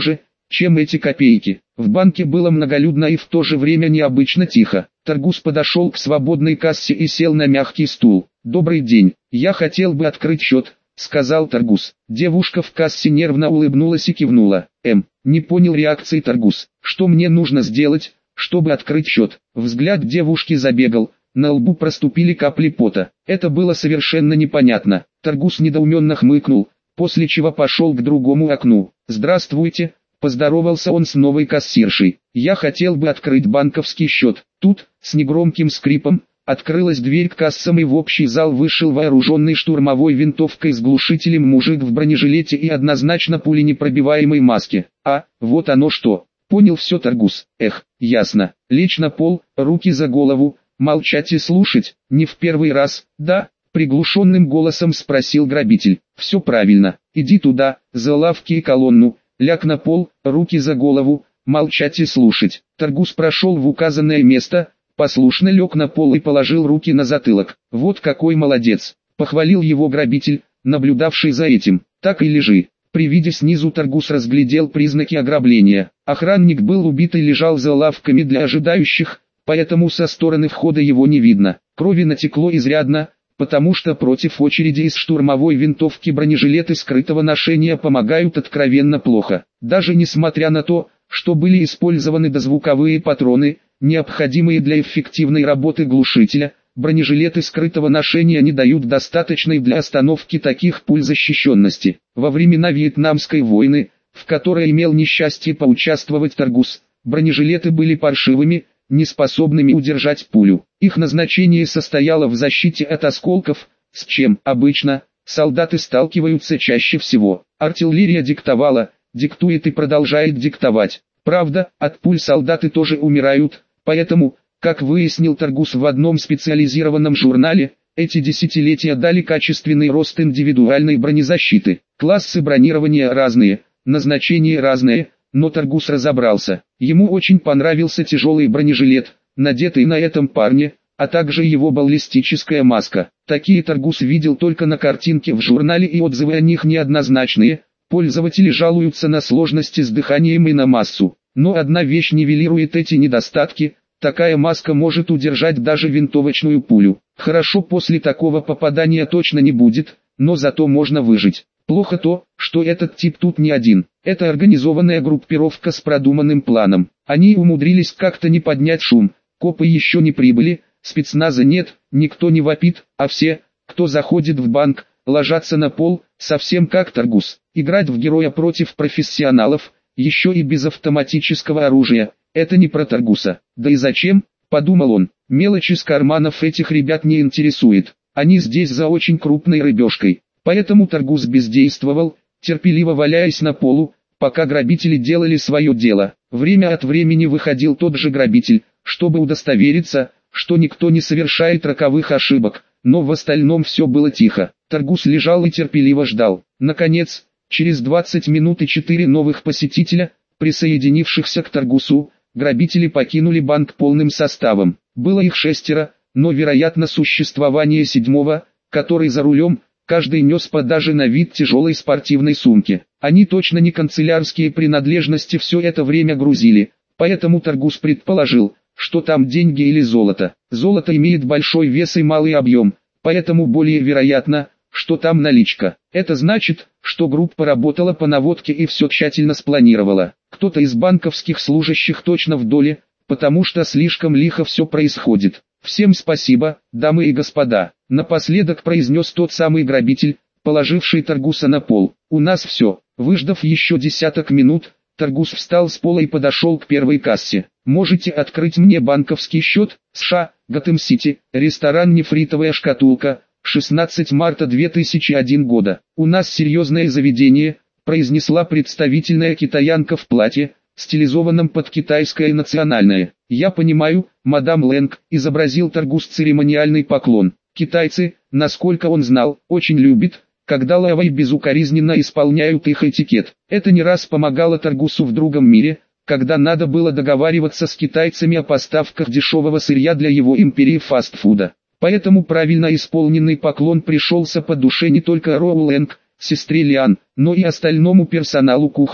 чем эти копейки. В банке было многолюдно и в то же время необычно тихо. Торгус подошел к свободной кассе и сел на мягкий стул. «Добрый день, я хотел бы открыть счет», — сказал Торгус. Девушка в кассе нервно улыбнулась и кивнула. Не понял реакции Торгус. «Что мне нужно сделать, чтобы открыть счет?» Взгляд девушки забегал, на лбу проступили капли пота. Это было совершенно непонятно. Торгус недоуменно хмыкнул, после чего пошел к другому окну. «Здравствуйте», — поздоровался он с новой кассиршей. «Я хотел бы открыть банковский счет». Тут, с негромким скрипом, открылась дверь к кассам и в общий зал вышел вооруженный штурмовой винтовкой с глушителем мужик в бронежилете и однозначно пуленепробиваемой маске. «А, вот оно что!» Понял все Торгус. Ясно. Лечь на пол, руки за голову, молчать и слушать, не в первый раз, да?» Приглушенным голосом спросил грабитель. «Все правильно. Иди туда, за лавки и колонну, ляг на пол, руки за голову, молчать и слушать». Торгус прошел в указанное место, послушно лег на пол и положил руки на затылок. «Вот какой молодец!» — похвалил его грабитель, наблюдавший за этим. «Так и лежи». При виде снизу Торгус разглядел признаки ограбления. Охранник был убит и лежал за лавками для ожидающих, поэтому со стороны входа его не видно. Крови натекло изрядно, потому что против очереди из штурмовой винтовки бронежилеты скрытого ношения помогают откровенно плохо. Даже несмотря на то, что были использованы дозвуковые патроны, необходимые для эффективной работы глушителя, бронежилеты скрытого ношения не дают достаточной для остановки таких пуль защищенности. Во времена Вьетнамской войны, в которой имел несчастье поучаствовать Торгус, бронежилеты были паршивыми, неспособными удержать пулю. Их назначение состояло в защите от осколков, с чем, обычно, солдаты сталкиваются чаще всего. Артиллерия диктовала, диктует и продолжает диктовать. Правда, от пуль солдаты тоже умирают, поэтому, как выяснил Торгус в одном специализированном журнале, эти десятилетия дали качественный рост индивидуальной бронезащиты. Классы бронирования разные, назначение разное, но Торгус разобрался. Ему очень понравился тяжелый бронежилет, надетый на этом парне, а также его баллистическая маска. Такие Торгус видел только на картинке в журнале, и отзывы о них неоднозначные. Пользователи жалуются на сложности с дыханием и на массу. Но одна вещь нивелирует эти недостатки: такая маска может удержать даже винтовочную пулю. Хорошо после такого попадания точно не будет, но зато можно выжить. Плохо то, что этот тип тут не один. Это организованная группировка с продуманным планом. Они умудрились как-то не поднять шум, копы еще не прибыли, спецназа нет, никто не вопит, а все, кто заходит в банк, ложатся на пол, совсем как Торгус. Играть в героя против профессионалов, еще и без автоматического оружия, это не про Торгуса. Да и зачем, подумал он, мелочь из карманов этих ребят не интересует. Они здесь за очень крупной рыбешкой. Поэтому Торгус бездействовал, терпеливо валяясь на полу, пока грабители делали свое дело. Время от времени выходил тот же грабитель, чтобы удостовериться, что никто не совершает роковых ошибок, но в остальном все было тихо. Торгус лежал и терпеливо ждал. Наконец, через 20 минут и 4 новых посетителя, присоединившихся к Торгусу, грабители покинули банк полным составом. Было их 6, но вероятно существование 7-го, который за рулем, каждый нес по даже на вид тяжелой спортивной сумке. Они точно не канцелярские принадлежности все это время грузили, поэтому Торгус предположил, что там деньги или золото. Золото имеет большой вес и малый объем, поэтому более вероятно, что там наличка. Это значит, что группа работала по наводке и все тщательно спланировала. Кто-то из банковских служащих точно в доле, потому что слишком лихо все происходит. «Всем спасибо, дамы и господа», — напоследок произнес тот самый грабитель, положивший Торгуса на пол. «У нас все». Выждав еще десяток минут, Торгус встал с пола и подошел к первой кассе. «Можете открыть мне банковский счет, США, Готэм-Сити, ресторан «Нефритовая шкатулка», 16 марта 2001 года. У нас серьезное заведение», — произнесла представительная китаянка в платье, стилизованном под китайское национальное. «Я понимаю, мадам Лэнг», — изобразил Торгус церемониальный поклон. Китайцы, насколько он знал, очень любят, когда лавой безукоризненно исполняют их этикет. Это не раз помогало Торгусу в другом мире, когда надо было договариваться с китайцами о поставках дешевого сырья для его империи фастфуда. Поэтому правильно исполненный поклон пришелся по душе не только Роу Лэнг, сестре Лиан, но и остальному персоналу кухни,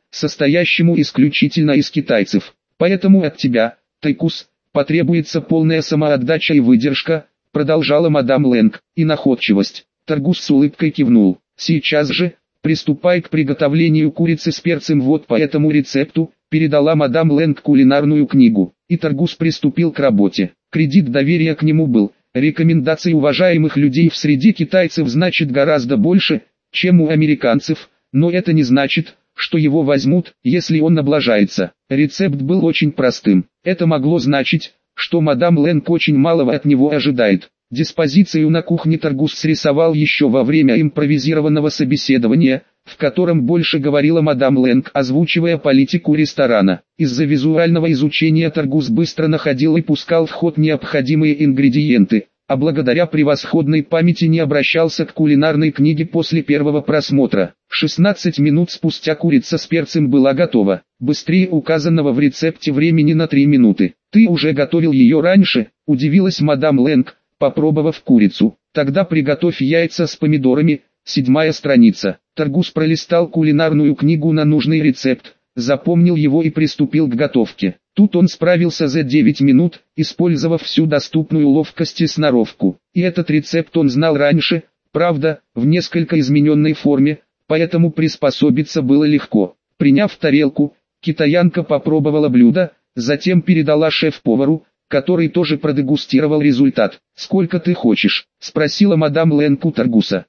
состоящему исключительно из китайцев. Поэтому от тебя, Тайкус, потребуется полная самоотдача и выдержка, продолжала мадам Лэнг, и находчивость. Таргус с улыбкой кивнул. Сейчас же, приступай к приготовлению курицы с перцем вот по этому рецепту, передала мадам Лэнг кулинарную книгу, и Таргус приступил к работе. Кредит доверия к нему был. Рекомендаций уважаемых людей в среде китайцев значит гораздо больше, чем у американцев, но это не значит, что его возьмут, если он облажается. Рецепт был очень простым. Это могло значить, что мадам Лэнг очень малого от него ожидает. Диспозицию на кухне Таргус срисовал еще во время импровизированного собеседования, в котором больше говорила мадам Лэнг, озвучивая политику ресторана. Из-за визуального изучения Таргус быстро находил и пускал в ход необходимые ингредиенты, а благодаря превосходной памяти не обращался к кулинарной книге после первого просмотра. 16 минут спустя курица с перцем была готова, быстрее указанного в рецепте времени на 3 минуты. «Ты уже готовил ее раньше?» – удивилась мадам Лэнг, попробовав курицу. «Тогда приготовь яйца с помидорами». 7-я страница. Таргус пролистал кулинарную книгу на нужный рецепт, запомнил его и приступил к готовке. Тут он справился за 9 минут, использовав всю доступную ловкость и сноровку. И этот рецепт он знал раньше, правда, в несколько измененной форме, поэтому приспособиться было легко. Приняв тарелку, китаянка попробовала блюдо, затем передала шеф-повару, который тоже продегустировал результат. «Сколько ты хочешь?» – спросила мадам Лэнг у Таргуса.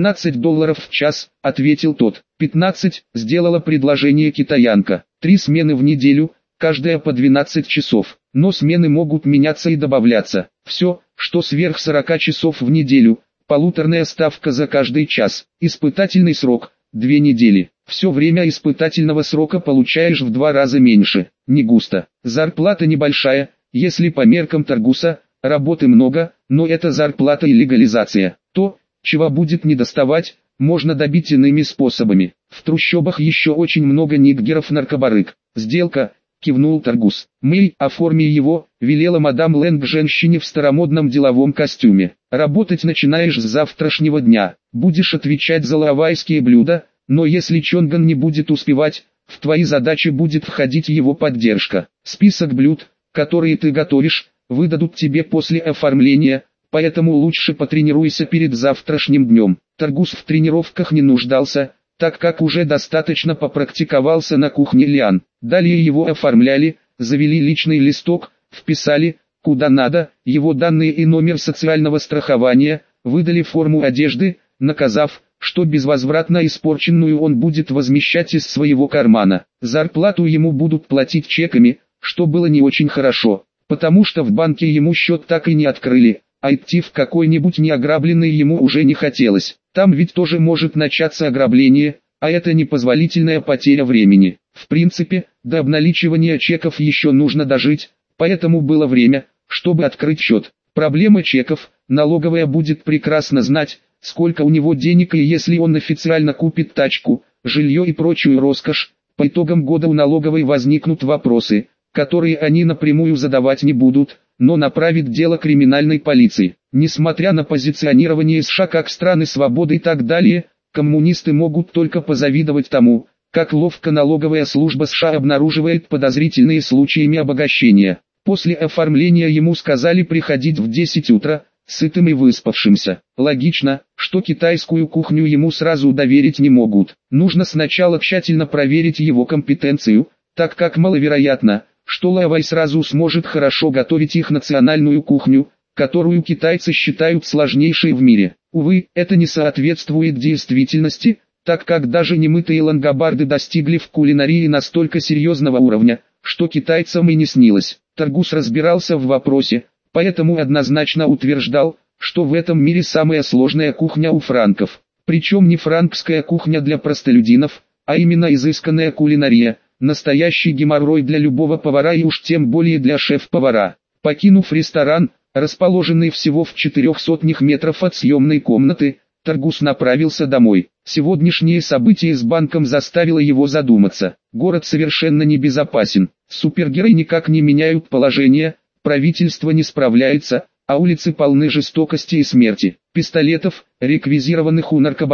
$17 в час, – ответил тот. 15, – сделала предложение китаянка. 3 смены в неделю, каждая по 12 часов. Но смены могут меняться и добавляться. Все, что сверх 40 часов в неделю, полуторная ставка за каждый час. Испытательный срок – 2 недели. Все время испытательного срока получаешь в 2 раза меньше. Не густо. Зарплата небольшая. Если по меркам Таргуса, работы много, но это зарплата и легализация. То, чего будет недоставать, можно добить иными способами. В трущобах еще очень много ниггеров-наркобарык. «Сделка», – кивнул Таргус. «Мэй, оформи его», – велела мадам Лэнг женщине в старомодном деловом костюме. «Работать начинаешь с завтрашнего дня. Будешь отвечать за лаовайские блюда, но если Чонган не будет успевать, в твои задачи будет входить его поддержка. Список блюд, которые ты готовишь, выдадут тебе после оформления, поэтому лучше потренируйся перед завтрашним днем». Таргус в тренировках не нуждался, так как уже достаточно попрактиковался на кухне Лиан. Далее его оформляли, завели личный листок, вписали, куда надо, его данные и номер социального страхования, выдали форму одежды, наказав, что безвозвратно испорченную он будет возмещать из своего кармана. Зарплату ему будут платить чеками, что было не очень хорошо, потому что в банке ему счет так и не открыли, а идти в какой-нибудь неограбленный ему уже не хотелось. Там ведь тоже может начаться ограбление, а это непозволительная потеря времени. В принципе, до обналичивания чеков еще нужно дожить, поэтому было время, чтобы открыть счет. Проблема чеков, налоговая будет прекрасно знать, сколько у него денег, и если он официально купит тачку, жилье и прочую роскошь, по итогам года у налоговой возникнут вопросы, которые они напрямую задавать не будут, но направит дело криминальной полиции. Несмотря на позиционирование США как страны свободы и так далее, коммунисты могут только позавидовать тому, как ловко налоговая служба США обнаруживает подозрительные случаями обогащения. После оформления ему сказали приходить в 10 утра, сытым и выспавшимся. Логично, что китайскую кухню ему сразу доверить не могут. Нужно сначала тщательно проверить его компетенцию, так как маловероятно, что Лаовай сразу сможет хорошо готовить их национальную кухню, которую китайцы считают сложнейшей в мире. Увы, это не соответствует действительности, так как даже немытые лангобарды достигли в кулинарии настолько серьезного уровня, что китайцам и не снилось. Таргус разбирался в вопросе, поэтому однозначно утверждал, что в этом мире самая сложная кухня у франков. Причем не франкская кухня для простолюдинов, а именно изысканная кулинария, настоящий геморрой для любого повара и уж тем более для шеф-повара. Покинув ресторан, расположенный всего в 400 метров от съемной комнаты, Таргус направился домой. Сегодняшнее событие с банком заставило его задуматься. Город совершенно небезопасен. Супергерои никак не меняют положение, правительство не справляется, а улицы полны жестокости и смерти. Пистолетов, реквизированных у наркобарык,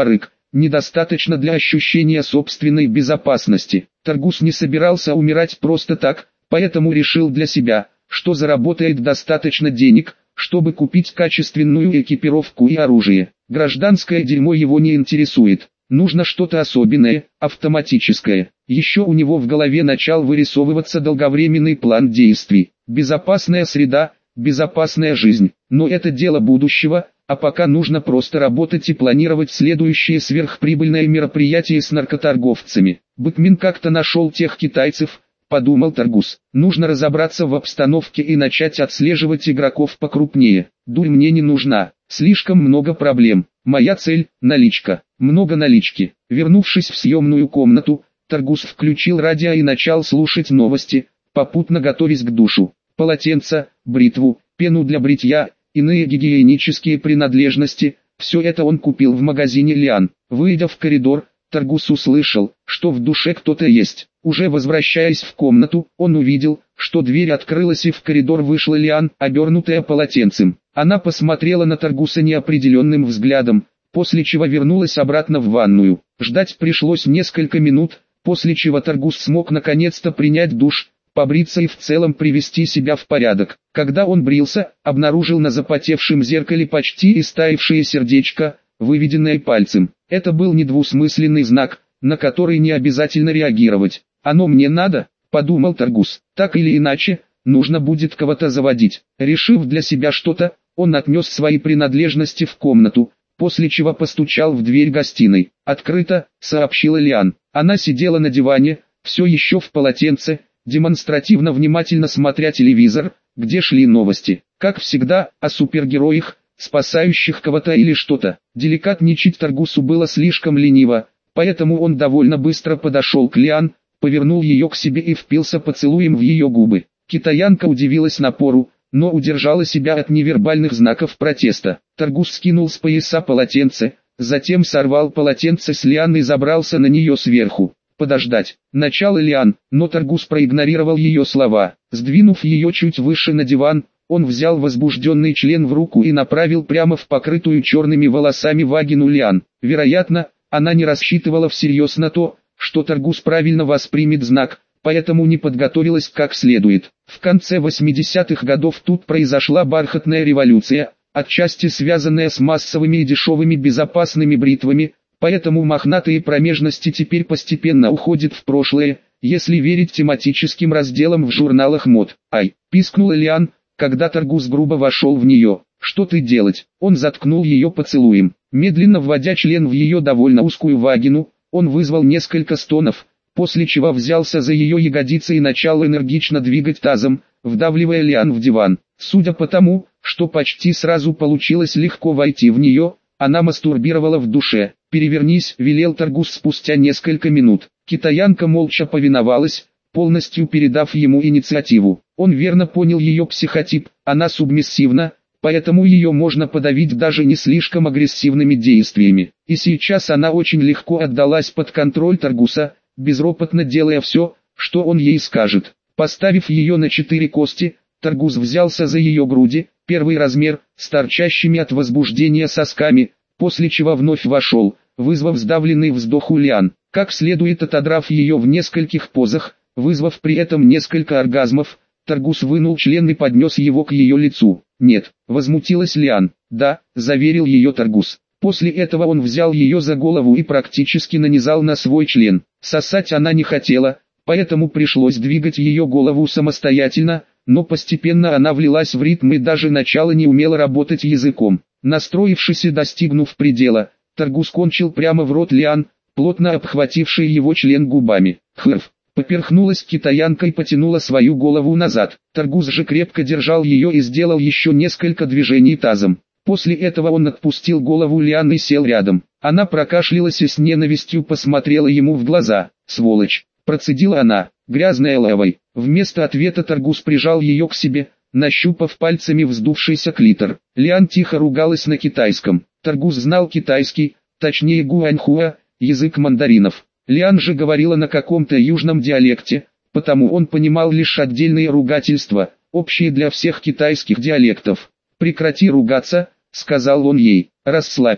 недостаточно для ощущения собственной безопасности. Таргус не собирался умирать просто так, поэтому решил для себя, что заработает достаточно денег, чтобы купить качественную экипировку и оружие. Гражданское дерьмо его не интересует. Нужно что-то особенное, автоматическое. Еще у него в голове начал вырисовываться долговременный план действий. Безопасная среда, безопасная жизнь. Но это дело будущего, а пока нужно просто работать и планировать следующее сверхприбыльное мероприятие с наркоторговцами. Бэкмин как-то нашел тех китайцев, подумал Таргус. Нужно разобраться в обстановке и начать отслеживать игроков покрупнее. Дурь мне не нужна, слишком много проблем. Моя цель – наличка. Много налички. Вернувшись в съемную комнату, Таргус включил радио и начал слушать новости, попутно готовясь к душу. Полотенца, бритву, пену для бритья, иные гигиенические принадлежности – все это он купил в магазине Лиан. Выйдя в коридор, Таргус услышал, что в душе кто-то есть. Уже возвращаясь в комнату, он увидел, что дверь открылась и в коридор вышла Лиан, обернутая полотенцем. Она посмотрела на Таргуса неопределенным взглядом, после чего вернулась обратно в ванную. Ждать пришлось несколько минут, после чего Таргус смог наконец-то принять душ, побриться и в целом привести себя в порядок. Когда он брился, обнаружил на запотевшем зеркале почти истаившее сердечко, выведенное пальцем. Это был недвусмысленный знак, на который не обязательно реагировать. «Оно мне надо», — подумал Таргус. «Так или иначе, нужно будет кого-то заводить». Решив для себя что-то, он отнес свои принадлежности в комнату, после чего постучал в дверь гостиной. «Открыто», — сообщила Лиан. Она сидела на диване, все еще в полотенце, демонстративно внимательно смотря телевизор, где шли новости. Как всегда, о супергероях, спасающих кого-то или что-то. Деликатничать Таргусу было слишком лениво, поэтому он довольно быстро подошел к Лиан, повернул ее к себе и впился поцелуем в ее губы. Китаянка удивилась напору, но удержала себя от невербальных знаков протеста. Таргус скинул с пояса полотенце, затем сорвал полотенце с Лиан и забрался на нее сверху. Подождать. Начало Лиан, но Таргус проигнорировал ее слова. Сдвинув ее чуть выше на диван, он взял возбужденный член в руку и направил прямо в покрытую черными волосами вагину Лиан. Вероятно, она не рассчитывала всерьез на то, что Таргус правильно воспримет знак, поэтому не подготовилась как следует. В конце 80-х годов тут произошла бархатная революция, отчасти связанная с массовыми и дешевыми безопасными бритвами, поэтому мохнатые промежности теперь постепенно уходят в прошлое, если верить тематическим разделам в журналах мод. «Ай!» – пискнула Лиан, когда Таргус грубо вошел в нее. «Что ты делать?» Он заткнул ее поцелуем. Медленно вводя член в ее довольно узкую вагину, он вызвал несколько стонов, после чего взялся за ее ягодицы и начал энергично двигать тазом, вдавливая Лиан в диван. Судя по тому, что почти сразу получилось легко войти в нее, она мастурбировала в душе. «Перевернись», — велел Таргус спустя несколько минут. Китаянка молча повиновалась, полностью передав ему инициативу. Он верно понял ее психотип, она субмиссивна, поэтому ее можно подавить даже не слишком агрессивными действиями. И сейчас она очень легко отдалась под контроль Таргуса, безропотно делая все, что он ей скажет. Поставив ее на 4 кости, Таргус взялся за ее груди, первый размер, с торчащими от возбуждения сосками, после чего вновь вошел, вызвав сдавленный вздох у Лиан, как следует отодрав ее в нескольких позах, вызвав при этом несколько оргазмов. Таргус вынул член и поднес его к ее лицу. «Нет», — возмутилась Лиан. «Да», — заверил ее Таргус. После этого он взял ее за голову и практически нанизал на свой член. Сосать она не хотела, поэтому пришлось двигать ее голову самостоятельно, но постепенно она влилась в ритм и даже начала не умела работать языком. Настроившись и достигнув предела, Таргус кончил прямо в рот Лиан, плотно обхвативший его член губами. «Хрф!» Поперхнулась китаянка и потянула свою голову назад. Таргус же крепко держал ее и сделал еще несколько движений тазом. После этого он отпустил голову Лиан и сел рядом. Она прокашлялась и с ненавистью посмотрела ему в глаза. «Сволочь!» – процедила она, грязная лавой. Вместо ответа Таргус прижал ее к себе, нащупав пальцами вздувшийся клитор. Лиан тихо ругалась на китайском. Таргус знал китайский, точнее гуаньхуа, язык мандаринов. Лиан же говорила на каком-то южном диалекте, потому он понимал лишь отдельные ругательства, общие для всех китайских диалектов. «Прекрати ругаться», — сказал он ей, — «расслабься».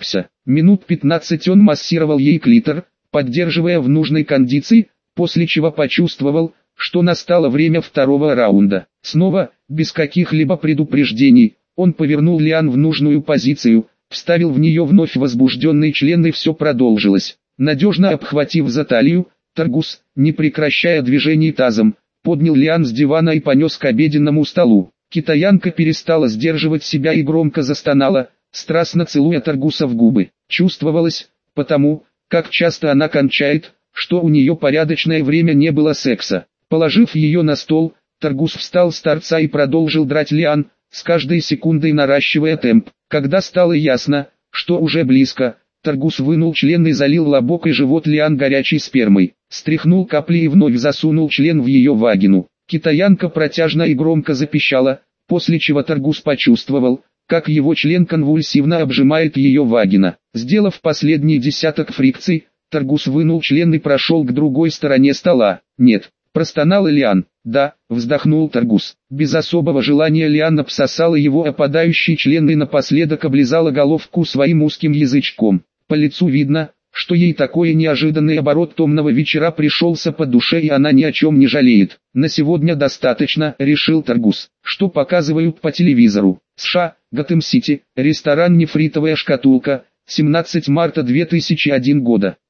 Минут 15 он массировал ей клитор, поддерживая в нужной кондиции, после чего почувствовал, что настало время второго раунда. Снова, без каких-либо предупреждений, он повернул Лиан в нужную позицию, вставил в нее вновь возбужденный член, и все продолжилось. Надежно обхватив за талию, Таргус, не прекращая движений тазом, поднял Лиан с дивана и понес к обеденному столу. Китаянка перестала сдерживать себя и громко застонала, страстно целуя Таргуса в губы. Чувствовалось, потому, как часто она кончает, что у нее порядочное время не было секса. Положив ее на стол, Таргус встал с торца и продолжил драть Лиан, с каждой секундой наращивая темп. Когда стало ясно, что уже близко, Таргус вынул член и залил лобок и живот Лиан горячей спермой. Стряхнул капли и вновь засунул член в ее вагину. Китаянка протяжно и громко запищала, после чего Таргус почувствовал, как его член конвульсивно обжимает ее вагина. Сделав последний десяток фрикций, Таргус вынул член и прошел к другой стороне стола. «Нет», — простонала Лиан. «Да», — вздохнул Таргус. Без особого желания Лиан обсосала его опадающий член и напоследок облизала головку своим узким язычком. По лицу видно, что ей такой неожиданный оборот томного вечера пришелся по душе, и она ни о чем не жалеет. «На сегодня достаточно», — решил Таргус. «Что показывают по телевизору?» США, Готэм-Сити, ресторан «Нефритовая шкатулка», 17 марта 2001 года.